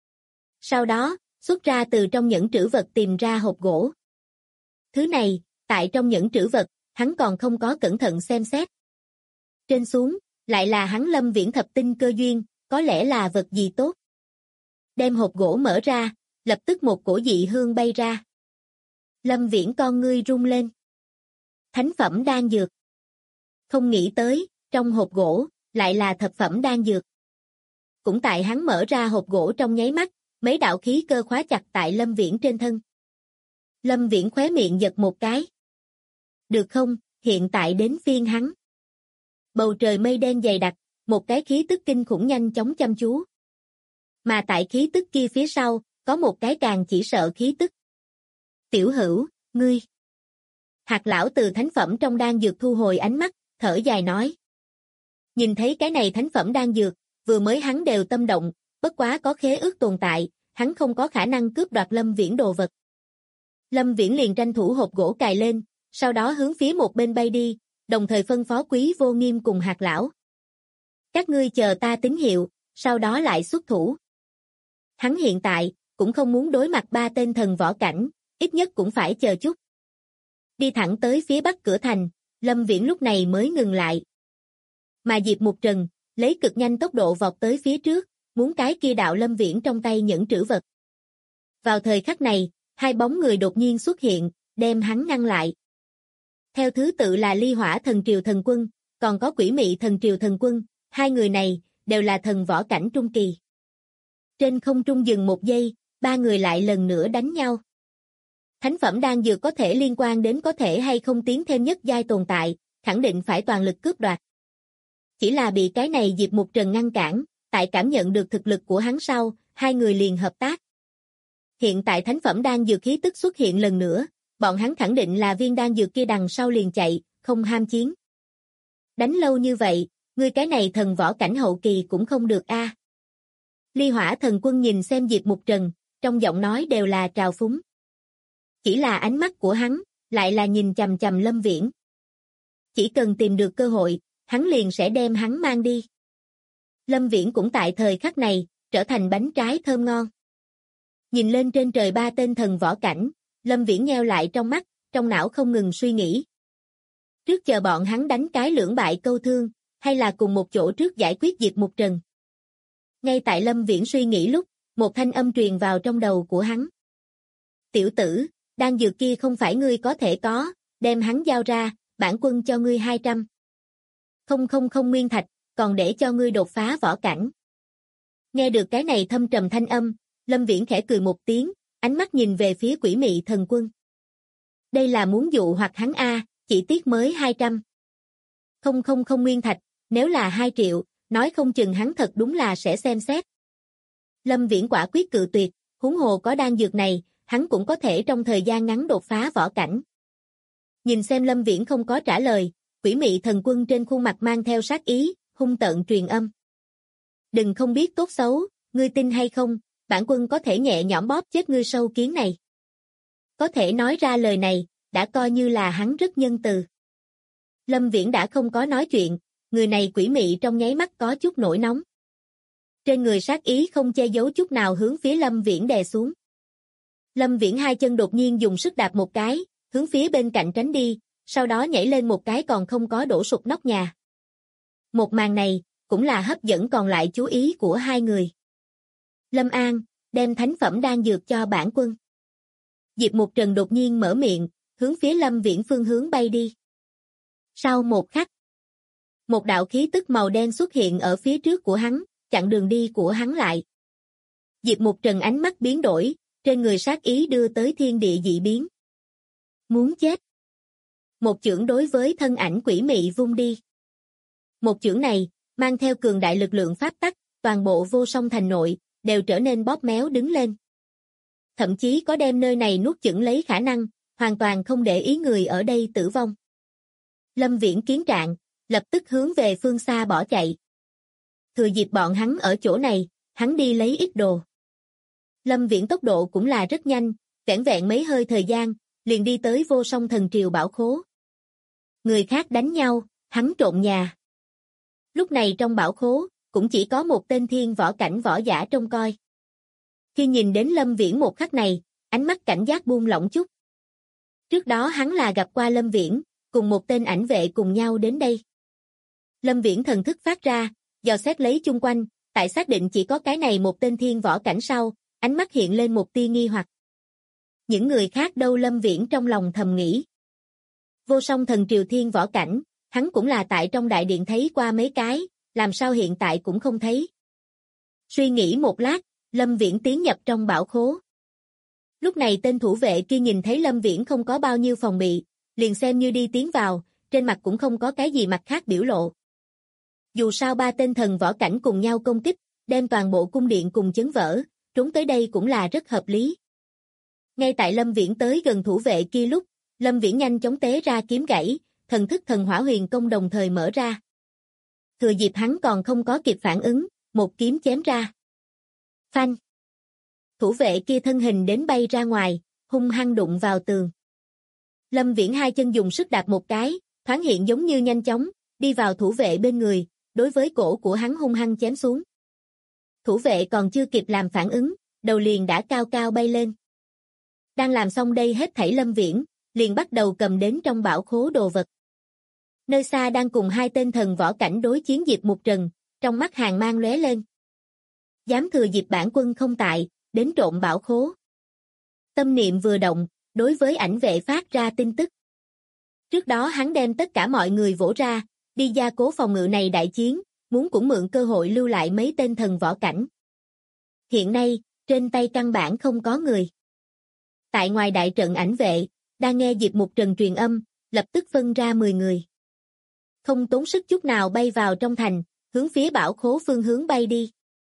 Sau đó, xuất ra từ trong những trữ vật tìm ra hộp gỗ. Thứ này, tại trong những trữ vật, hắn còn không có cẩn thận xem xét. Trên xuống, lại là hắn Lâm Viễn thập tinh cơ duyên, có lẽ là vật gì tốt. Đem hộp gỗ mở ra, lập tức một cổ dị hương bay ra. Lâm Viễn con ngươi rung lên. Thánh phẩm đan dược. Không nghĩ tới, trong hộp gỗ, lại là thập phẩm đan dược. Cũng tại hắn mở ra hộp gỗ trong nháy mắt, mấy đạo khí cơ khóa chặt tại Lâm Viễn trên thân. Lâm Viễn khóe miệng giật một cái. Được không, hiện tại đến phiên hắn. Bầu trời mây đen dày đặc, một cái khí tức kinh khủng nhanh chóng chăm chú. Mà tại khí tức kia phía sau, có một cái càng chỉ sợ khí tức. Tiểu Hữu, ngươi. Hạt Lão từ thánh phẩm trong đan dược thu hồi ánh mắt, thở dài nói. Nhìn thấy cái này thánh phẩm đan dược, vừa mới hắn đều tâm động, bất quá có khế ước tồn tại, hắn không có khả năng cướp đoạt Lâm Viễn đồ vật. Lâm Viễn liền tranh thủ hộp gỗ cài lên, sau đó hướng phía một bên bay đi, đồng thời phân phó Quý Vô Nghiêm cùng Hạt lão. Các ngươi chờ ta tín hiệu, sau đó lại xuất thủ. Hắn hiện tại, cũng không muốn đối mặt 3 tên thần võ cảnh, ít nhất cũng phải chờ chút. Đi thẳng tới phía bắc cửa thành, Lâm Viễn lúc này mới ngừng lại. Mà Diệp Mục Trần, lấy cực nhanh tốc độ vọt tới phía trước, muốn cái kia đạo Lâm Viễn trong tay nhẫn trữ vật. Vào thời khắc này, 2 bóng người đột nhiên xuất hiện, đem hắn ngăn lại. Theo thứ tự là Ly Hỏa Thần Triều Thần Quân, còn có Quỷ Mị Thần Triều Thần Quân, 2 người này, đều là thần võ cảnh trung kỳ. Trên không trung dừng 1 giây, 3 người lại lần nữa đánh nhau. Thánh phẩm đan dược có thể liên quan đến có thể hay không tiến thêm nhất giai tồn tại, khẳng định phải toàn lực cướp đoạt. Chỉ là bị cái này Diệp Mục Trần ngăn cản, tại cảm nhận được thực lực của hắn sau, 2 người liền hợp tác. Hiện tại thánh phẩm đan dược khí tức xuất hiện lần nữa, bọn hắn khẳng định là viên đan dược kia đằng sau liền chạy, không ham chiến. Đánh lâu như vậy, ngươi cái này thần võ cảnh hậu kỳ cũng không được a. Ly Hỏa Thần Quân nhìn xem Diệp Mục Trần, trong giọng nói đều là trào phúng. Chỉ là ánh mắt của hắn, lại là nhìn chằm chằm Lâm Viễn. Chỉ cần tìm được cơ hội, hắn liền sẽ đem hắn mang đi. Lâm Viễn cũng tại thời khắc này, trở thành bánh trái thơm ngon. Nhìn lên trên trời 3 tên thần võ cảnh, Lâm Viễn nheo lại trong mắt, trong não không ngừng suy nghĩ. Trước chờ bọn hắn đánh cái lưỡng bại câu thương, hay là cùng một chỗ trước giải quyết Diệp Mục Trần. Ngay tại Lâm Viễn suy nghĩ lúc, một thanh âm truyền vào trong đầu của hắn. Tiểu tử, đan dược kia không phải ngươi có thể có, đem hắn giao ra, bản quân cho ngươi 200. Không nguyên thạch, còn để cho ngươi đột phá võ cảnh. Nghe được cái này thâm trầm thanh âm, Lâm Viễn khẽ cười một tiếng, ánh mắt nhìn về phía Quỷ Mị Thần Quân. Đây là muốn dụ hoặc hắn a, chỉ tiếc mới 200. Không nguyên thạch, nếu là 2 triệu, nói không chừng hắn thật đúng là sẽ xem xét. Lâm Viễn quả quyết cự tuyệt, huống hồ có đan dược này, hắn cũng có thể trong thời gian ngắn đột phá võ cảnh. Nhìn xem Lâm Viễn không có trả lời, Quỷ Mị Thần Quân trên khuôn mặt mang theo sát ý, hung tợn truyền âm. Đừng không biết tốt xấu, ngươi tin hay không, bản quân có thể nhẹ nhõm bóp chết ngươi sâu kiến này. Có thể nói ra lời này, đã coi như là hắn rất nhân từ. Lâm Viễn đã không có nói chuyện, người này quỷ mị trong nháy mắt có chút nổi nóng. Trên người sát ý không che giấu chút nào hướng phía Lâm Viễn đè xuống. Lâm Viễn 2 chân đột nhiên dùng sức đạp một cái, hướng phía bên cạnh tránh đi, sau đó nhảy lên một cái còn không có đổ sụp nóc nhà. Một màn này, cũng là hấp dẫn còn lại chú ý của 2 người. Lâm An, đem thánh phẩm đan dược cho bản quân. Diệp Mục Trần đột nhiên mở miệng, hướng phía Lâm Viễn phương hướng bay đi. Sau một khắc, một đạo khí tức màu đen xuất hiện ở phía trước của hắn, chặn đường đi của hắn lại. Diệp Mục Trần ánh mắt biến đổi, trên người sát ý đưa tới thiên địa dị biến. Muốn chết. Một chưởng đối với thân ảnh quỷ mị vung đi. Một chưởng này, mang theo cường đại lực lượng pháp tắc, toàn bộ Vô Song Thành nội, đều trở nên bóp méo đứng lên. Thậm chí có đem nơi này nuốt chửng lấy khả năng, hoàn toàn không để ý người ở đây tử vong. Lâm Viễn kiến trạng, lập tức hướng về phương xa bỏ chạy. Thừa dịp bọn hắn ở chỗ này, hắn đi lấy ít đồ. Lâm Viễn tốc độ cũng là rất nhanh, vẻn vẹn mấy hơi thời gian, liền đi tới Vô Song Thần Triều bảo khố. Người khác đánh nhau, hắn trộn nhà. Lúc này trong bảo khố, cũng chỉ có một tên thiên võ cảnh võ giả trông coi. Khi nhìn đến Lâm Viễn một khắc này, ánh mắt cảnh giác buông lỏng chút. Trước đó hắn là gặp qua Lâm Viễn, cùng một tên ảnh vệ cùng nhau đến đây. Lâm Viễn thần thức phát ra, dò xét lấy chung quanh, tại xác định chỉ có cái này một tên thiên võ cảnh sau, ánh mắt hiện lên một tia nghi hoặc. Những người khác đâu? Lâm Viễn trong lòng thầm nghĩ. Vô Song Thần Triều thiên võ cảnh, hắn cũng là tại trong đại điện thấy qua mấy cái, làm sao hiện tại cũng không thấy. Suy nghĩ một lát, Lâm Viễn tiến nhập trong bảo khố. Lúc này tên thủ vệ kia nhìn thấy Lâm Viễn không có bao nhiêu phòng bị, liền xem như đi tiến vào, trên mặt cũng không có cái gì mặt khác biểu lộ. Dù sao 3 tên thần võ cảnh cùng nhau công kích, đem toàn bộ cung điện cùng chấn vỡ, trốn tới đây cũng là rất hợp lý. Ngay tại Lâm Viễn tới gần thủ vệ kia lúc, Lâm Viễn nhanh chóng tế ra kiếm gãy, thần thức thần hỏa huyền công đồng thời mở ra. Thừa dịp hắn còn không có kịp phản ứng, một kiếm chém ra. Phanh! Thủ vệ kia thân hình đến bay ra ngoài, hung hăng đụng vào tường. Lâm Viễn 2 chân dùng sức đạp một cái, thoáng hiện giống như nhanh chóng, đi vào thủ vệ bên người, đối với cổ của hắn hung hăng chém xuống. Thủ vệ còn chưa kịp làm phản ứng, đầu liền đã cao cao bay lên. Đang làm xong đây hết thảy Lâm Viễn, liền bắt đầu cầm đến trong bảo khố đồ vật. Nơi xa đang cùng hai tên thần võ cảnh đối chiến Diệp Mục Trần, trong mắt hàn mang lóe lên. Dám thừa dịp bản quân không tại, đến trộm bảo khố. Tâm niệm vừa động, đối với ảnh vệ phát ra tin tức. Trước đó hắn đem tất cả mọi người vỗ ra, đi gia cố phòng ngự này đại chiến, muốn cũng mượn cơ hội lưu lại mấy tên thần võ cảnh. Hiện nay, trên tay căn bản không có người. Tại ngoài đại trận ảnh vệ, đang nghe Diệp Mục Trần truyền âm, lập tức phân ra 10 người. Không tốn sức chút nào bay vào trong thành, hướng phía bảo khố phương hướng bay đi.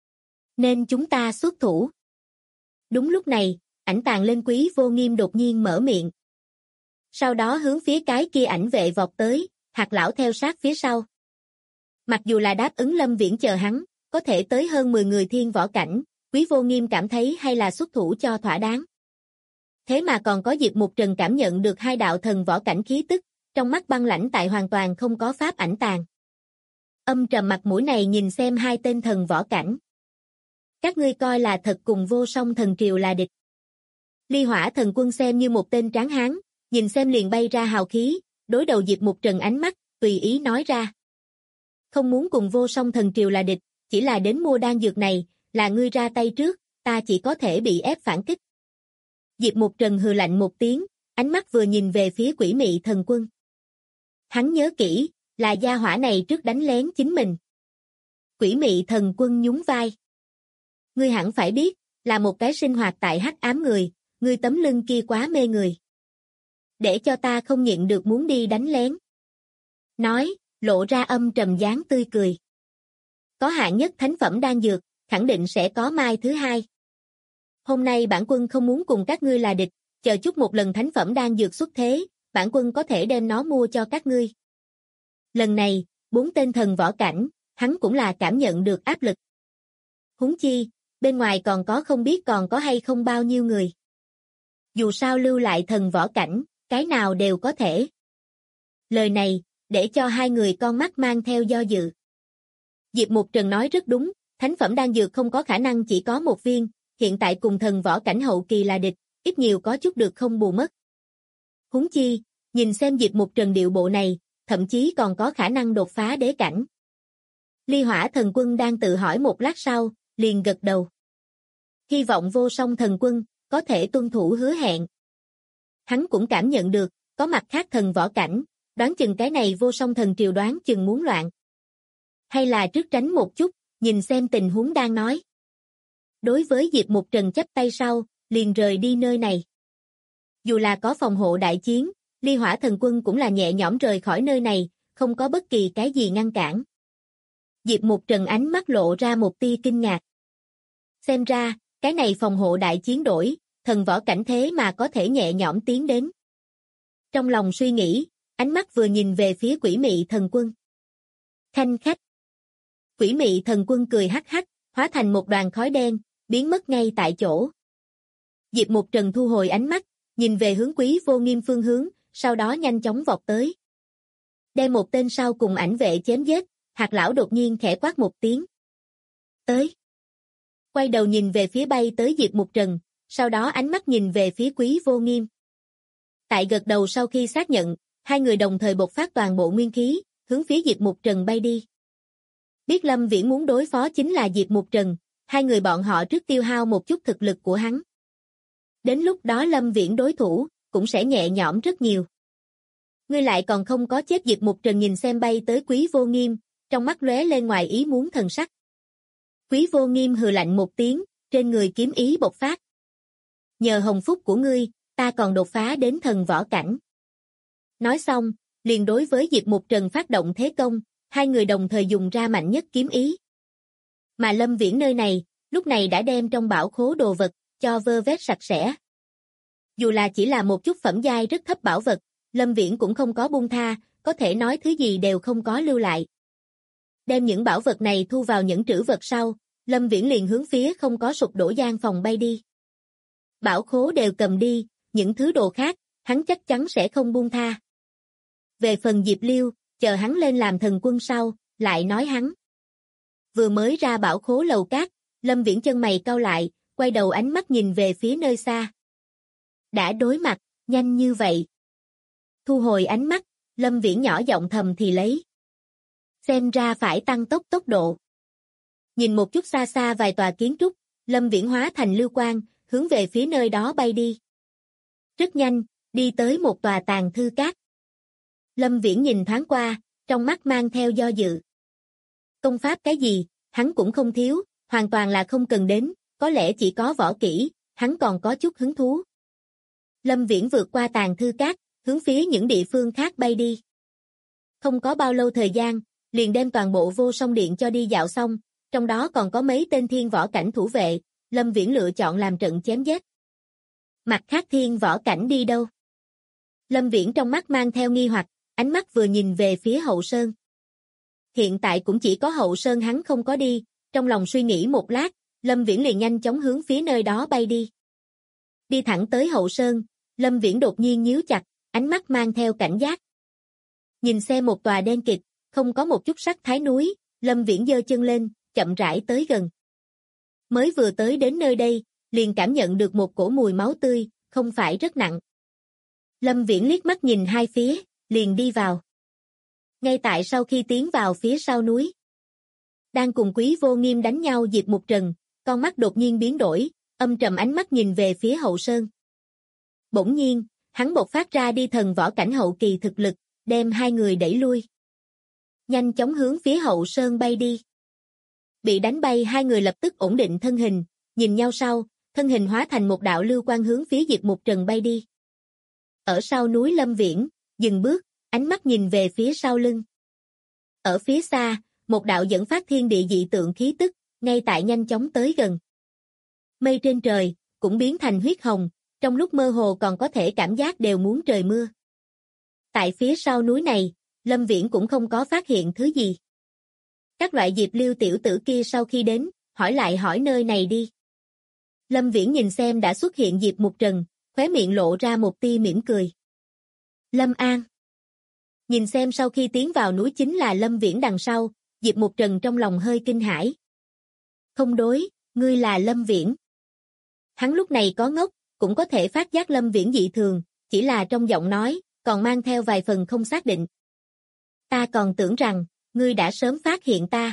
Nên chúng ta xuất thủ. Đúng lúc này, ảnh tàng lên Quý Vô Nghiêm đột nhiên mở miệng. Sau đó hướng phía cái kia ảnh vệ vọt tới, Hạt lão theo sát phía sau. Mặc dù là đáp ứng Lâm Viễn chờ hắn, có thể tới hơn 10 người thiên võ cảnh, Quý Vô Nghiêm cảm thấy hay là xuất thủ cho thỏa đáng. Thế mà còn có Diệp Mục Trần cảm nhận được hai đạo thần võ cảnh khí tức, trong mắt băng lãnh tại hoàn toàn không có pháp ảnh tàng. Âm trầm mặt mũi này nhìn xem hai tên thần võ cảnh. Các ngươi coi là thật cùng Vô Song Thần Triều là địch. Ly Hỏa Thần Quân xem như một tên tráng hán, nhìn xem liền bay ra hào khí, đối đầu Diệp Mục Trần ánh mắt, tùy ý nói ra. Không muốn cùng Vô Song Thần Triều là địch, chỉ là đến mua đan dược này, là ngươi ra tay trước, ta chỉ có thể bị ép phản kích. Diệp Mục Trần hừ lạnh một tiếng, ánh mắt vừa nhìn về phía Quỷ Mị Thần Quân. Hắn nhớ kỹ, là gia hỏa này trước đánh lén chính mình. Quỷ Mị Thần Quân nhún vai. Ngươi hẳn phải biết, là một cái sinh hoạt tại hắc ám người, ngươi tấm lưng kia quá mê người. Để cho ta không nhịn được muốn đi đánh lén. Nói, lộ ra âm trầm dáng tươi cười. Có hạng nhất thánh phẩm đan dược, khẳng định sẽ có mai thứ hai. Hôm nay bản quân không muốn cùng các ngươi là địch, chờ chút một lần thánh phẩm đan dược xuất thế, bản quân có thể đem nó mua cho các ngươi. Lần này, 4 tên thần võ cảnh, hắn cũng là cảm nhận được áp lực. Huống chi, bên ngoài còn có không biết còn có hay không bao nhiêu người. Dù sao lưu lại thần võ cảnh, cái nào đều có thể. Lời này, để cho hai người con mắt mang theo do dự. Diệp Mục Trần nói rất đúng, thánh phẩm đan dược không có khả năng chỉ có một viên, hiện tại cùng thần võ cảnh hậu kỳ là địch, ít nhiều có chút được không bù mất. Huống chi, nhìn xem Diệp Mục Trần điệu bộ này, thậm chí còn có khả năng đột phá đế cảnh. Ly Hỏa Thần Quân đang tự hỏi một lát sau, liền gật đầu. Hy vọng Vô Song Thần Quân có thể tuân thủ hứa hẹn. Hắn cũng cảm nhận được, có mặt khác thần võ cảnh, đoán chừng cái này Vô Song Thần Triều đoán chừng muốn loạn. Hay là trước tránh một chút, nhìn xem tình huống đang nói. Đối với Diệp Mục Trần chắp tay sau, liền rời đi nơi này. Dù là có phòng hộ đại chiến, Ly Hỏa Thần Quân cũng là nhẹ nhõm rời khỏi nơi này, không có bất kỳ cái gì ngăn cản. Diệp Mục Trần ánh mắt lộ ra một tia kinh ngạc. Xem ra, cái này phòng hộ đại chiến đổi, thần võ cảnh thế mà có thể nhẹ nhõm tiến đến. Trong lòng suy nghĩ, ánh mắt vừa nhìn về phía Quỷ Mị Thần Quân. Khanh khách. Quỷ Mị Thần Quân cười hắc hắc, hóa thành một đoàn khói đen, biến mất ngay tại chỗ. Diệp Mục Trần thu hồi ánh mắt, nhìn về hướng Quý Vô Nghiêm phương hướng, sau đó nhanh chóng vọt tới. Đem một tên sau cùng ảnh vệ chém giết, Hạt lão đột nhiên khẽ quát một tiếng. Tới. Quay đầu nhìn về phía bay tới Diệp Mục Trần, sau đó ánh mắt nhìn về phía Quý Vô Nghiêm. Tại gật đầu sau khi xác nhận, hai người đồng thời bộc phát toàn bộ nguyên khí, hướng phía Diệp Mục Trần bay đi. Biết Lâm Viễn muốn đối phó chính là Diệp Mục Trần, hai người bọn họ trước tiêu hao một chút thực lực của hắn. Đến lúc đó Lâm Viễn đối thủ, cũng sẽ nhẹ nhõm rất nhiều. Ngươi lại còn không có chết. Diệp Mục Trần nhìn xem bay tới Quý Vô Nghiêm, trong mắt lóe lên ngoài ý muốn thần sắc. Quý Vô Nghiêm hừ lạnh một tiếng, trên người kiếm ý bộc phát. Nhờ hồng phúc của ngươi, ta còn đột phá đến thần võ cảnh. Nói xong, liền đối với Diệp Mục Trần phát động thế công, hai người đồng thời dùng ra mạnh nhất kiếm ý. Mà Lâm Viễn nơi này, lúc này đã đem trong bảo khố đồ vật, cho vơ vét sạch sẽ. Dù là chỉ là một chút phẩm giai rất thấp bảo vật, Lâm Viễn cũng không có buông tha, có thể nói thứ gì đều không có lưu lại. Đem những bảo vật này thu vào những trữ vật sau, Lâm Viễn liền hướng phía không có sụp đổ gian phòng bay đi. Bảo khố đều cầm đi, những thứ đồ khác, hắn chắc chắn sẽ không buông tha. Về phần Diệp Liêu, chờ hắn lên làm thần quân sau, lại nói hắn. Vừa mới ra bảo khố lầu cát, Lâm Viễn chân mày cau lại, quay đầu ánh mắt nhìn về phía nơi xa. Đã đối mặt, nhanh như vậy. Thu hồi ánh mắt, Lâm Viễn nhỏ giọng thầm thì lấy. Xem ra phải tăng tốc độ. Nhìn một chút xa xa vài tòa kiến trúc, Lâm Viễn hóa thành lưu quang, hướng về phía nơi đó bay đi. Rất nhanh, đi tới một tòa tàng thư các. Lâm Viễn nhìn thoáng qua, trong mắt mang theo do dự. Công pháp cái gì, hắn cũng không thiếu, hoàn toàn là không cần đến, có lẽ chỉ có võ kỹ, hắn còn có chút hứng thú. Lâm Viễn vượt qua tàng thư các, hướng phía những địa phương khác bay đi. Không có bao lâu thời gian, liền đem toàn bộ Vô Song Điện cho đi dạo xong, trong đó còn có mấy tên thiên võ cảnh thủ vệ, Lâm Viễn lựa chọn làm trận chém giết. Mặt khác thiên võ cảnh đi đâu? Lâm Viễn trong mắt mang theo nghi hoặc, ánh mắt vừa nhìn về phía Hậu Sơn. Hiện tại cũng chỉ có Hậu Sơn hắn không có đi, trong lòng suy nghĩ một lát, Lâm Viễn liền nhanh chóng hướng phía nơi đó bay đi. Đi thẳng tới Hậu Sơn, Lâm Viễn đột nhiên nhíu chặt, ánh mắt mang theo cảnh giác. Nhìn xem một tòa đen kịt, không có một chút sắc thái núi, Lâm Viễn giơ chân lên, chậm rãi tới gần. Mới vừa tới đến nơi đây, liền cảm nhận được một cổ mùi máu tươi, không phải rất nặng. Lâm Viễn liếc mắt nhìn hai phía, liền đi vào. Ngay tại sau khi tiến vào phía sau núi, đang cùng Quý Vô Nghiêm đánh nhau Diệp Mục Trần, con mắt đột nhiên biến đổi, âm trầm ánh mắt nhìn về phía Hậu Sơn. Bỗng nhiên, hắn bộc phát ra đi thần võ cảnh hậu kỳ thực lực, đem hai người đẩy lui. Nhanh chóng hướng phía Hậu Sơn bay đi. Bị đánh bay hai người lập tức ổn định thân hình, nhìn nhau sau, thân hình hóa thành một đạo lưu quang hướng phía Diệp Mục Trần bay đi. Ở sau núi Lâm Viễn, dừng bước, ánh mắt nhìn về phía sau lưng. Ở phía xa, một đạo dẫn phát thiên địa dị tượng khí tức, ngay tại nhanh chóng tới gần. Mây trên trời, cũng biến thành huyết hồng, trong lúc mơ hồ còn có thể cảm giác đều muốn trời mưa. Tại phía sau núi này, Lâm Viễn cũng không có phát hiện thứ gì. Các loại Diệp Liêu tiểu tử kia sau khi đến, hỏi lại hỏi nơi này đi. Lâm Viễn nhìn xem đã xuất hiện Diệp Mục Trần, khóe miệng lộ ra một tia mỉm cười. Lâm An. Nhìn xem sau khi tiến vào núi chính là Lâm Viễn đằng sau, Diệp Mục Trần trong lòng hơi kinh hãi. Không đối, ngươi là Lâm Viễn. Hắn lúc này có ngốc, cũng có thể phát giác Lâm Viễn dị thường, chỉ là trong giọng nói, còn mang theo vài phần không xác định. Ta còn tưởng rằng, ngươi đã sớm phát hiện ta.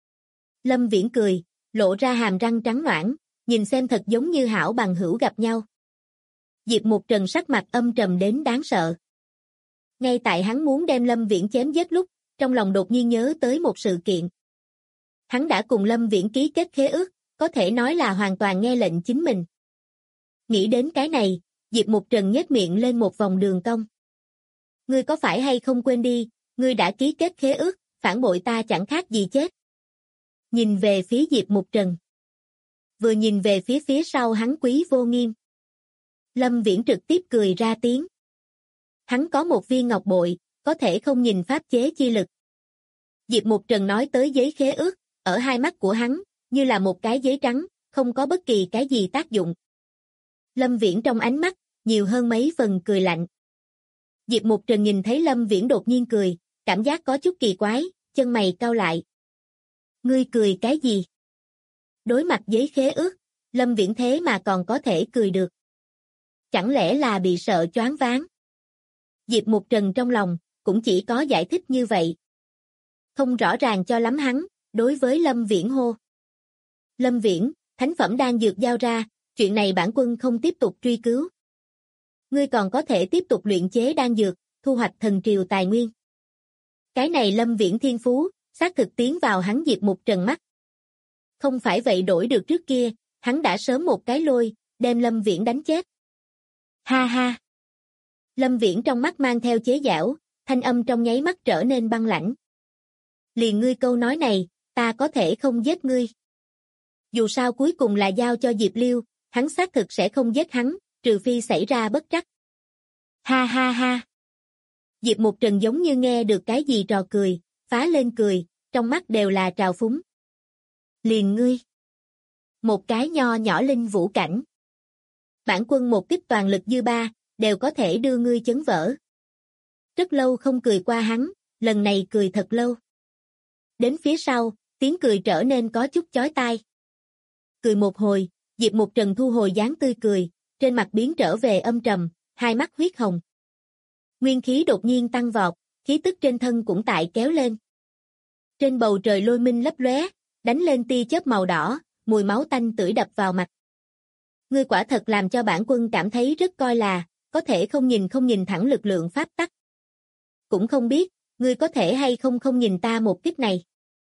Lâm Viễn cười, lộ ra hàm răng trắng nõn, nhìn xem thật giống như hảo bằng hữu gặp nhau. Diệp Mục Trần sắc mặt âm trầm đến đáng sợ. Ngay tại hắn muốn đem Lâm Viễn chém giết lúc, trong lòng đột nhiên nhớ tới một sự kiện. Hắn đã cùng Lâm Viễn ký kết khế ước, có thể nói là hoàn toàn nghe lệnh chính mình. Nghĩ đến cái này, Diệp Mục Trần nhếch miệng lên một vòng đường cong. Ngươi có phải hay không quên đi, ngươi đã ký kết khế ước, phản bội ta chẳng khác gì chết. Nhìn về phía Diệp Mục Trần. Vừa nhìn về phía sau hắn Quý Vô Nghiêm. Lâm Viễn trực tiếp cười ra tiếng. Hắn có một viên ngọc bội, có thể không nhìn pháp chế chi lực. Diệp Mục Trần nói tới giấy khế ước, ở hai mắt của hắn, như là một cái giấy trắng, không có bất kỳ cái gì tác dụng. Lâm Viễn trong ánh mắt, nhiều hơn mấy phần cười lạnh. Diệp Mục Trần nhìn thấy Lâm Viễn đột nhiên cười, cảm giác có chút kỳ quái, chân mày cau lại. Ngươi cười cái gì? Đối mặt giấy khế ước, Lâm Viễn thế mà còn có thể cười được. Chẳng lẽ là bị sợ choáng váng? Diệp Mục Trần trong lòng, cũng chỉ có giải thích như vậy. Không rõ ràng cho lắm hắn, đối với Lâm Viễn hô. Lâm Viễn, thánh phẩm đan dược giao ra, chuyện này bản quân không tiếp tục truy cứu. Ngươi còn có thể tiếp tục luyện chế đan dược, thu hoạch thần triều tài nguyên. Cái này Lâm Viễn thiên phú, xác thực tiến vào hắn Diệp Mục Trần mắt. Không phải vậy đổi được trước kia, hắn đã sớm một cái lôi, đem Lâm Viễn đánh chết. Ha ha. Lâm Viễn trong mắt mang theo chế giễu, thanh âm trong nháy mắt trở nên băng lãnh. Liền ngươi câu nói này, ta có thể không giết ngươi. Dù sao cuối cùng là giao cho Diệp Liêu, hắn xác thực sẽ không giết hắn, trừ phi xảy ra bất trắc. Ha ha ha. Diệp Mục Trần giống như nghe được cái gì trò cười, phá lên cười, trong mắt đều là trào phúng. Liền ngươi. Một cái nho nhỏ linh vũ cảnh. Bản quân một kích toàn lực dư ba, đều có thể đưa ngươi chấn vỡ. Rất lâu không cười qua hắn, lần này cười thật lâu. Đến phía sau, tiếng cười trở nên có chút chói tai. Cười một hồi, Diệp Mục Trần thu hồi dáng tươi cười, trên mặt biến trở về âm trầm, hai mắt huyết hồng. Nguyên khí đột nhiên tăng vọt, khí tức trên thân cũng tại kéo lên. Trên bầu trời lôi minh lấp lóe, đánh lên tia chớp màu đỏ, mùi máu tanh tưởi đập vào mặt. Ngươi quả thật làm cho bản quân cảm thấy rất coi là, có thể không nhìn thẳng lực lượng pháp tắc. Cũng không biết, ngươi có thể hay không nhìn ta một kích này.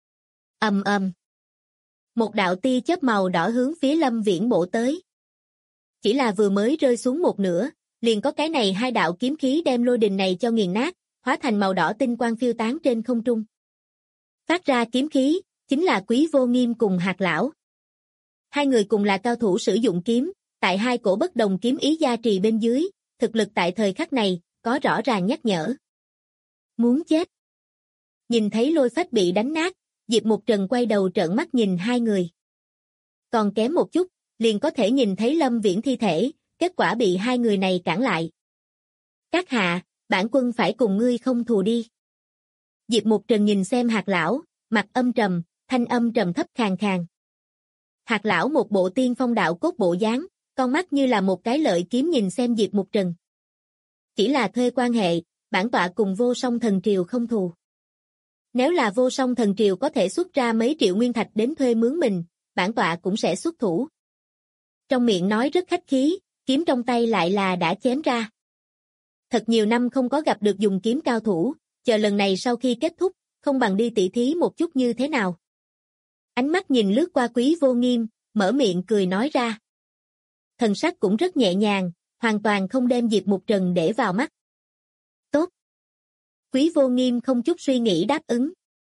Ầm ầm. Một đạo tia chớp màu đỏ hướng phía Lâm Viễn bổ tới. Chỉ là vừa mới rơi xuống một nửa, liền có cái này hai đạo kiếm khí đem lôi đình này cho nghiền nát, hóa thành màu đỏ tinh quang phiêu tán trên không trung. Phát ra kiếm khí, chính là Quý Vô Nghiêm cùng Hạt Lão. Hai người cùng là cao thủ sử dụng kiếm, tại hai cổ bất đồng kiếm ý gia trì bên dưới, thực lực tại thời khắc này, có rõ ràng nhắc nhở. Muốn chết. Nhìn thấy lôi phách bị đánh nát, Diệp Mục Trần quay đầu trợn mắt nhìn hai người. Còn kém một chút, liền có thể nhìn thấy Lâm Viễn thi thể, kết quả bị hai người này cản lại. Các hạ, bản quân phải cùng ngươi không thù đi. Diệp Mục Trần nhìn xem Hạt Lão, mặt âm trầm, thanh âm trầm thấp khàn khàn. Hạt Lão một bộ tiên phong đạo cốt bộ dáng, con mắt như là một cái lợi kiếm nhìn xem Diệp Mục Trần. Chỉ là thuê quan hệ, bản tọa cùng Vô Song Thần Triều không thù. Nếu là Vô Song Thần Triều có thể xuất ra mấy triệu nguyên thạch đến thuê mướn mình, bản tọa cũng sẽ xuất thủ. Trong miệng nói rất khách khí, kiếm trong tay lại là đã chém ra. Thật nhiều năm không có gặp được dùng kiếm cao thủ, chờ lần này sau khi kết thúc, không bằng đi tỉ thí một chút như thế nào. Ánh mắt nhìn lướt qua Quý Vô Nghiêm, mở miệng cười nói ra. Thần sắc cũng rất nhẹ nhàng, hoàn toàn không đem Diệp Mục Trần để vào mắt. Tốt. Quý Vô Nghiêm không chút suy nghĩ đáp ứng.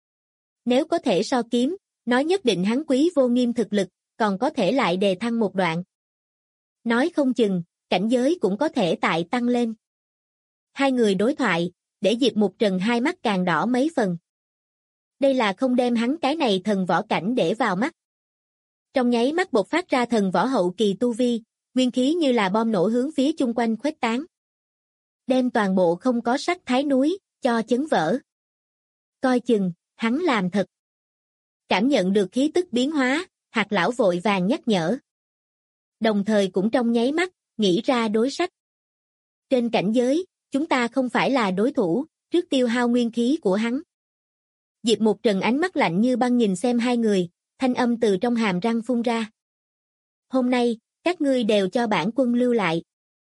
Nếu có thể so kiếm, nói nhất định hắn Quý Vô Nghiêm thực lực, còn có thể lại đề thăng một đoạn. Nói không chừng, cảnh giới cũng có thể tại tăng lên. Hai người đối thoại, để Diệp Mục Trần hai mắt càng đỏ mấy phần. Đây là không đem hắn cái này thần võ cảnh để vào mắt. Trong nháy mắt bộc phát ra thần võ hậu kỳ tu vi, nguyên khí như là bom nổ hướng phía chung quanh khuếch tán. Đem toàn bộ không có sắc thái núi, cho chấn vỡ. Coi chừng, hắn làm thật. Cảm nhận được khí tức biến hóa, Hạt Lão vội vàng nhắc nhở. Đồng thời cũng trong nháy mắt, nghĩ ra đối sách. Trên cảnh giới, chúng ta không phải là đối thủ, trước tiêu hao nguyên khí của hắn. Diệp Mục Trần ánh mắt lạnh như băng nhìn xem hai người, thanh âm từ trong hàm răng phun ra. Hôm nay, các ngươi đều cho bản quân lưu lại.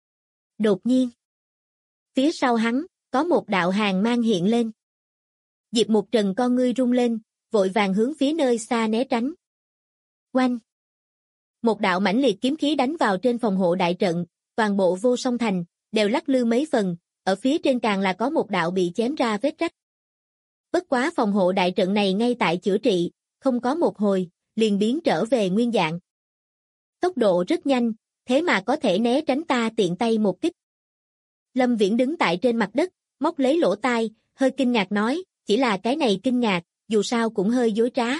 Đột nhiên, phía sau hắn, có một đạo hàng mang hiện lên. Diệp Mục Trần con ngươi rung lên, vội vàng hướng phía nơi xa né tránh. Oanh! Một đạo mãnh liệt kiếm khí đánh vào trên phòng hộ đại trận, toàn bộ Vô Song Thành, đều lắc lư mấy phần, ở phía trên càng là có một đạo bị chém ra vết rách. Bất quá phòng hộ đại trận này ngay tại chữa trị, không có một hồi, liền biến trở về nguyên dạng. Tốc độ rất nhanh, thế mà có thể né tránh ta tiện tay một kích. Lâm Viễn đứng tại trên mặt đất, móc lấy lỗ tai, hơi kinh ngạc nói, chỉ là cái này kinh ngạc, dù sao cũng hơi dối trá.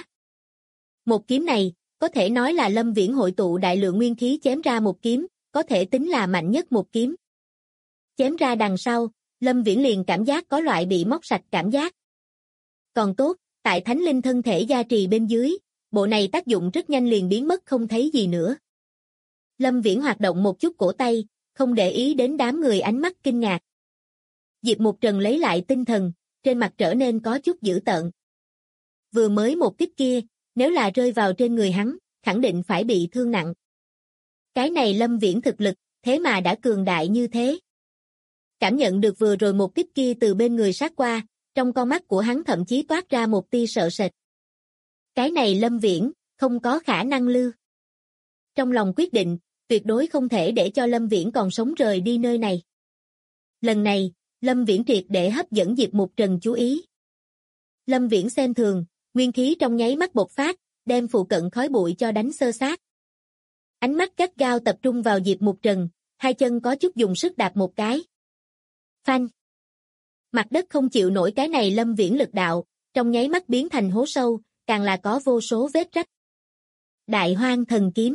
Một kiếm này, có thể nói là Lâm Viễn hội tụ đại lượng nguyên khí chém ra một kiếm, có thể tính là mạnh nhất một kiếm. Chém ra đằng sau, Lâm Viễn liền cảm giác có loại bị móc sạch cảm giác. Còn tốt, tại thánh linh thân thể gia trì bên dưới, bộ này tác dụng rất nhanh liền biến mất không thấy gì nữa. Lâm Viễn hoạt động một chút cổ tay, không để ý đến đám người ánh mắt kinh ngạc. Diệp Mục Trần lấy lại tinh thần, trên mặt trở nên có chút dữ tợn. Vừa mới một kích kia, nếu là rơi vào trên người hắn, khẳng định phải bị thương nặng. Cái này Lâm Viễn thực lực, thế mà đã cường đại như thế. Cảm nhận được vừa rồi một kích kia từ bên người sát qua, trong con mắt của hắn thậm chí toát ra một tia sợ sệt. Cái này Lâm Viễn, không có khả năng lưu. Trong lòng quyết định, tuyệt đối không thể để cho Lâm Viễn còn sống rời đi nơi này. Lần này, Lâm Viễn triệt để hấp dẫn Diệp Mục Trần chú ý. Lâm Viễn xem thường, nguyên khí trong nháy mắt bộc phát, đem phụ cận khói bụi cho đánh xơ xác. Ánh mắt gắt gao tập trung vào Diệp Mục Trần, hai chân có chút dùng sức đạp một cái. Phanh! Mặt đất không chịu nổi cái này Lâm Viễn lực đạo, trong nháy mắt biến thành hố sâu, càng là có vô số vết rách. Đại Hoang Thần Kiếm.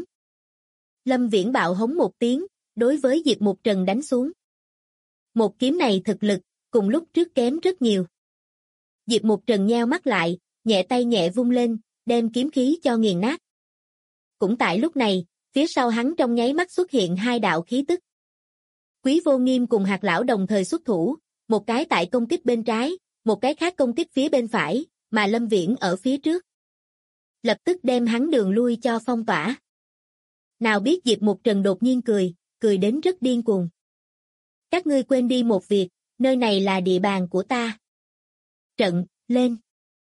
Lâm Viễn bạo hống một tiếng, đối với Diệp Mục Trần đánh xuống. Một kiếm này thực lực, cùng lúc trước kém rất nhiều. Diệp Mục Trần nheo mắt lại, nhẹ tay nhẹ vung lên, đem kiếm khí cho nghiền nát. Cũng tại lúc này, phía sau hắn trong nháy mắt xuất hiện hai đạo khí tức. Quý Vô Nghiêm cùng Hạt Lão đồng thời xuất thủ, một cái tại công kích bên trái, một cái khác công kích phía bên phải, mà Lâm Viễn ở phía trước. Lập tức đem hắn đường lui cho phong tỏa. Nào biết Diệp Mục Trần đột nhiên cười đến rất điên cuồng. Các ngươi quên đi một việc, nơi này là địa bàn của ta. Trận, lên.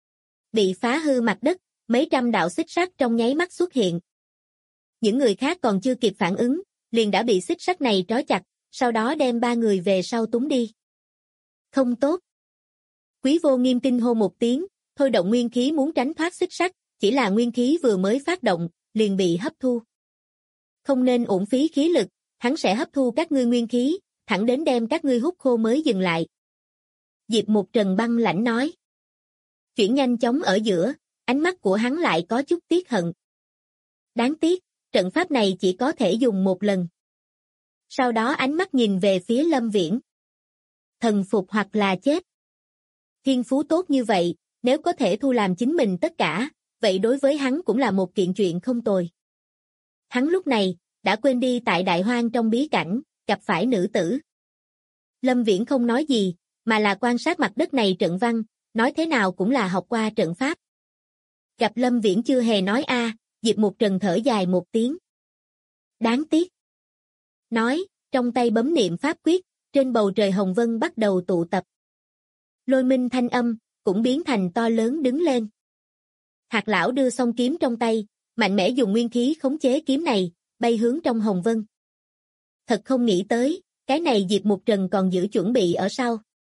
Bị phá hư mặt đất, mấy trăm đạo xích sắt trong nháy mắt xuất hiện. Những người khác còn chưa kịp phản ứng, liền đã bị xích sắt này trói chặt, sau đó đem ba người về sau túng đi. Không tốt. Quý Vô Nghiêm kinh hô một tiếng, thôi động nguyên khí muốn tránh thoát xích sắt, chỉ là nguyên khí vừa mới phát động, liền bị hấp thu. Không nên uổng phí khí lực, hắn sẽ hấp thu các ngươi nguyên khí, thẳng đến đem các ngươi hút khô mới dừng lại. Diệp Mục Trần băng lãnh nói. Chuyển nhanh chóng ở giữa, ánh mắt của hắn lại có chút tiếc hận. Đáng tiếc, trận pháp này chỉ có thể dùng một lần. Sau đó ánh mắt nhìn về phía Lâm Viễn. Thần phục hoặc là chết. Thiên phú tốt như vậy, nếu có thể thu làm chính mình tất cả, vậy đối với hắn cũng là một kiện chuyện không tồi. Hắn lúc này, đã quên đi tại Đại Hoang trong bí cảnh, gặp phải nữ tử. Lâm Viễn không nói gì, mà là quan sát mặt đất này trận văn, nói thế nào cũng là học qua trận pháp. Gặp Lâm Viễn chưa hề nói Diệp Mục Trần thở dài một tiếng. Đáng tiếc. Nói, trong tay bấm niệm pháp quyết, trên bầu trời hồng vân bắt đầu tụ tập. Lôi minh thanh âm, cũng biến thành to lớn đứng lên. Hạt Lão đưa song kiếm trong tay, mạnh mẽ dùng nguyên khí khống chế kiếm này, bay hướng trong hồng vân. Thật không nghĩ tới, cái này Diệp Mục Trần còn giữ chuẩn bị ở sau.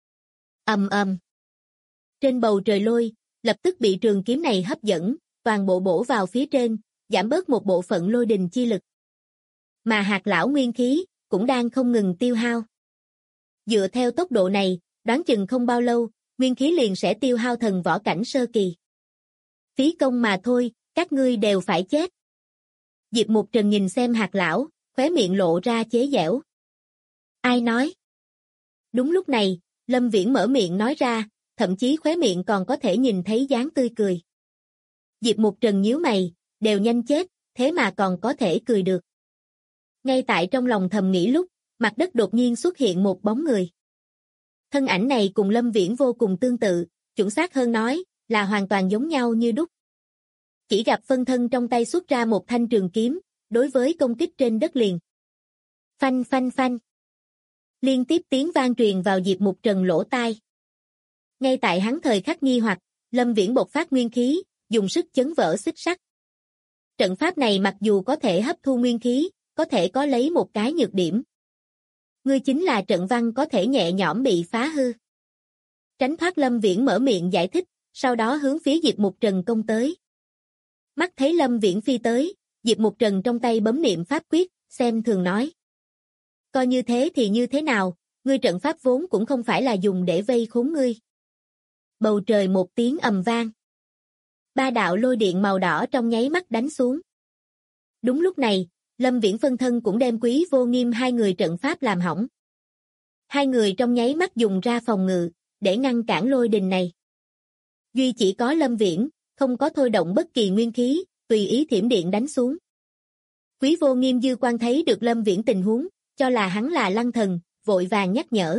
Ầm ầm. Trên bầu trời lôi, lập tức bị trường kiếm này hấp dẫn, toàn bộ bổ vào phía trên, giảm bớt một bộ phận lôi đình chi lực. Mà Hạt Lão nguyên khí, cũng đang không ngừng tiêu hao. Dựa theo tốc độ này, đoán chừng không bao lâu, nguyên khí liền sẽ tiêu hao thần võ cảnh sơ kỳ. Phí công mà thôi, các ngươi đều phải chết. Diệp Mục Trần nhìn xem Hạt Lão, khóe miệng lộ ra chế giễu. Ai nói? Đúng lúc này, Lâm Viễn mở miệng nói ra, thậm chí khóe miệng còn có thể nhìn thấy dáng tươi cười. Diệp Mục Trần nhíu mày, đều nhanh chết, thế mà còn có thể cười được. Ngay tại trong lòng thầm nghĩ lúc, mặt đất đột nhiên xuất hiện một bóng người. Thân ảnh này cùng Lâm Viễn vô cùng tương tự, chuẩn xác hơn nói, là hoàn toàn giống nhau như đúc. Chỉ gặp phân thân trong tay xuất ra một thanh trường kiếm, đối với công kích trên đất liền. Phanh phanh phanh. Liên tiếp tiếng vang truyền vào Diệp Mục Trần lỗ tai. Ngay tại hắn thời khắc nghi hoặc, Lâm Viễn bộc phát nguyên khí, dùng sức chấn vỡ xích sắt. Trận pháp này mặc dù có thể hấp thu nguyên khí, có thể có lấy một cái nhược điểm. Ngươi chính là trận văn có thể nhẹ nhõm bị phá hư. Tránh thoát Lâm Viễn mở miệng giải thích, sau đó hướng phía Diệp Mục Trần công tới. Mắt thấy Lâm Viễn phi tới, Diệp Mục Trần trong tay bấm niệm pháp quyết, xem thường nói. Coi như thế thì như thế nào, ngươi trận pháp vốn cũng không phải là dùng để vây khốn ngươi. Bầu trời một tiếng ầm vang. Ba đạo lôi điện màu đỏ trong nháy mắt đánh xuống. Đúng lúc này, Lâm Viễn phân thân cũng đem Quý Vô Nghiêm hai người trận pháp làm hỏng. Hai người trong nháy mắt dùng ra phòng ngự, để ngăn cản lôi đình này. Duy chỉ có Lâm Viễn, không có thôi động bất kỳ nguyên khí, tùy ý thiểm điện đánh xuống. Quý Vô Nghiêm dư quan thấy được Lâm Viễn tình huống, cho là hắn là lăng thần, vội vàng nhắc nhở.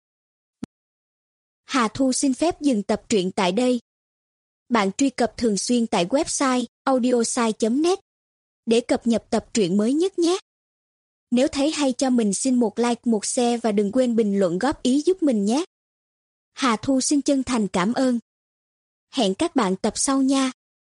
Hà Thu xin phép dừng tập truyện tại đây. Bạn truy cập thường xuyên tại website audiosai.net để cập nhật tập truyện mới nhất nhé. Nếu thấy hay cho mình xin một like, một share và đừng quên bình luận góp ý giúp mình nhé. Hà Thu xin chân thành cảm ơn. Hẹn các bạn tập sau nha.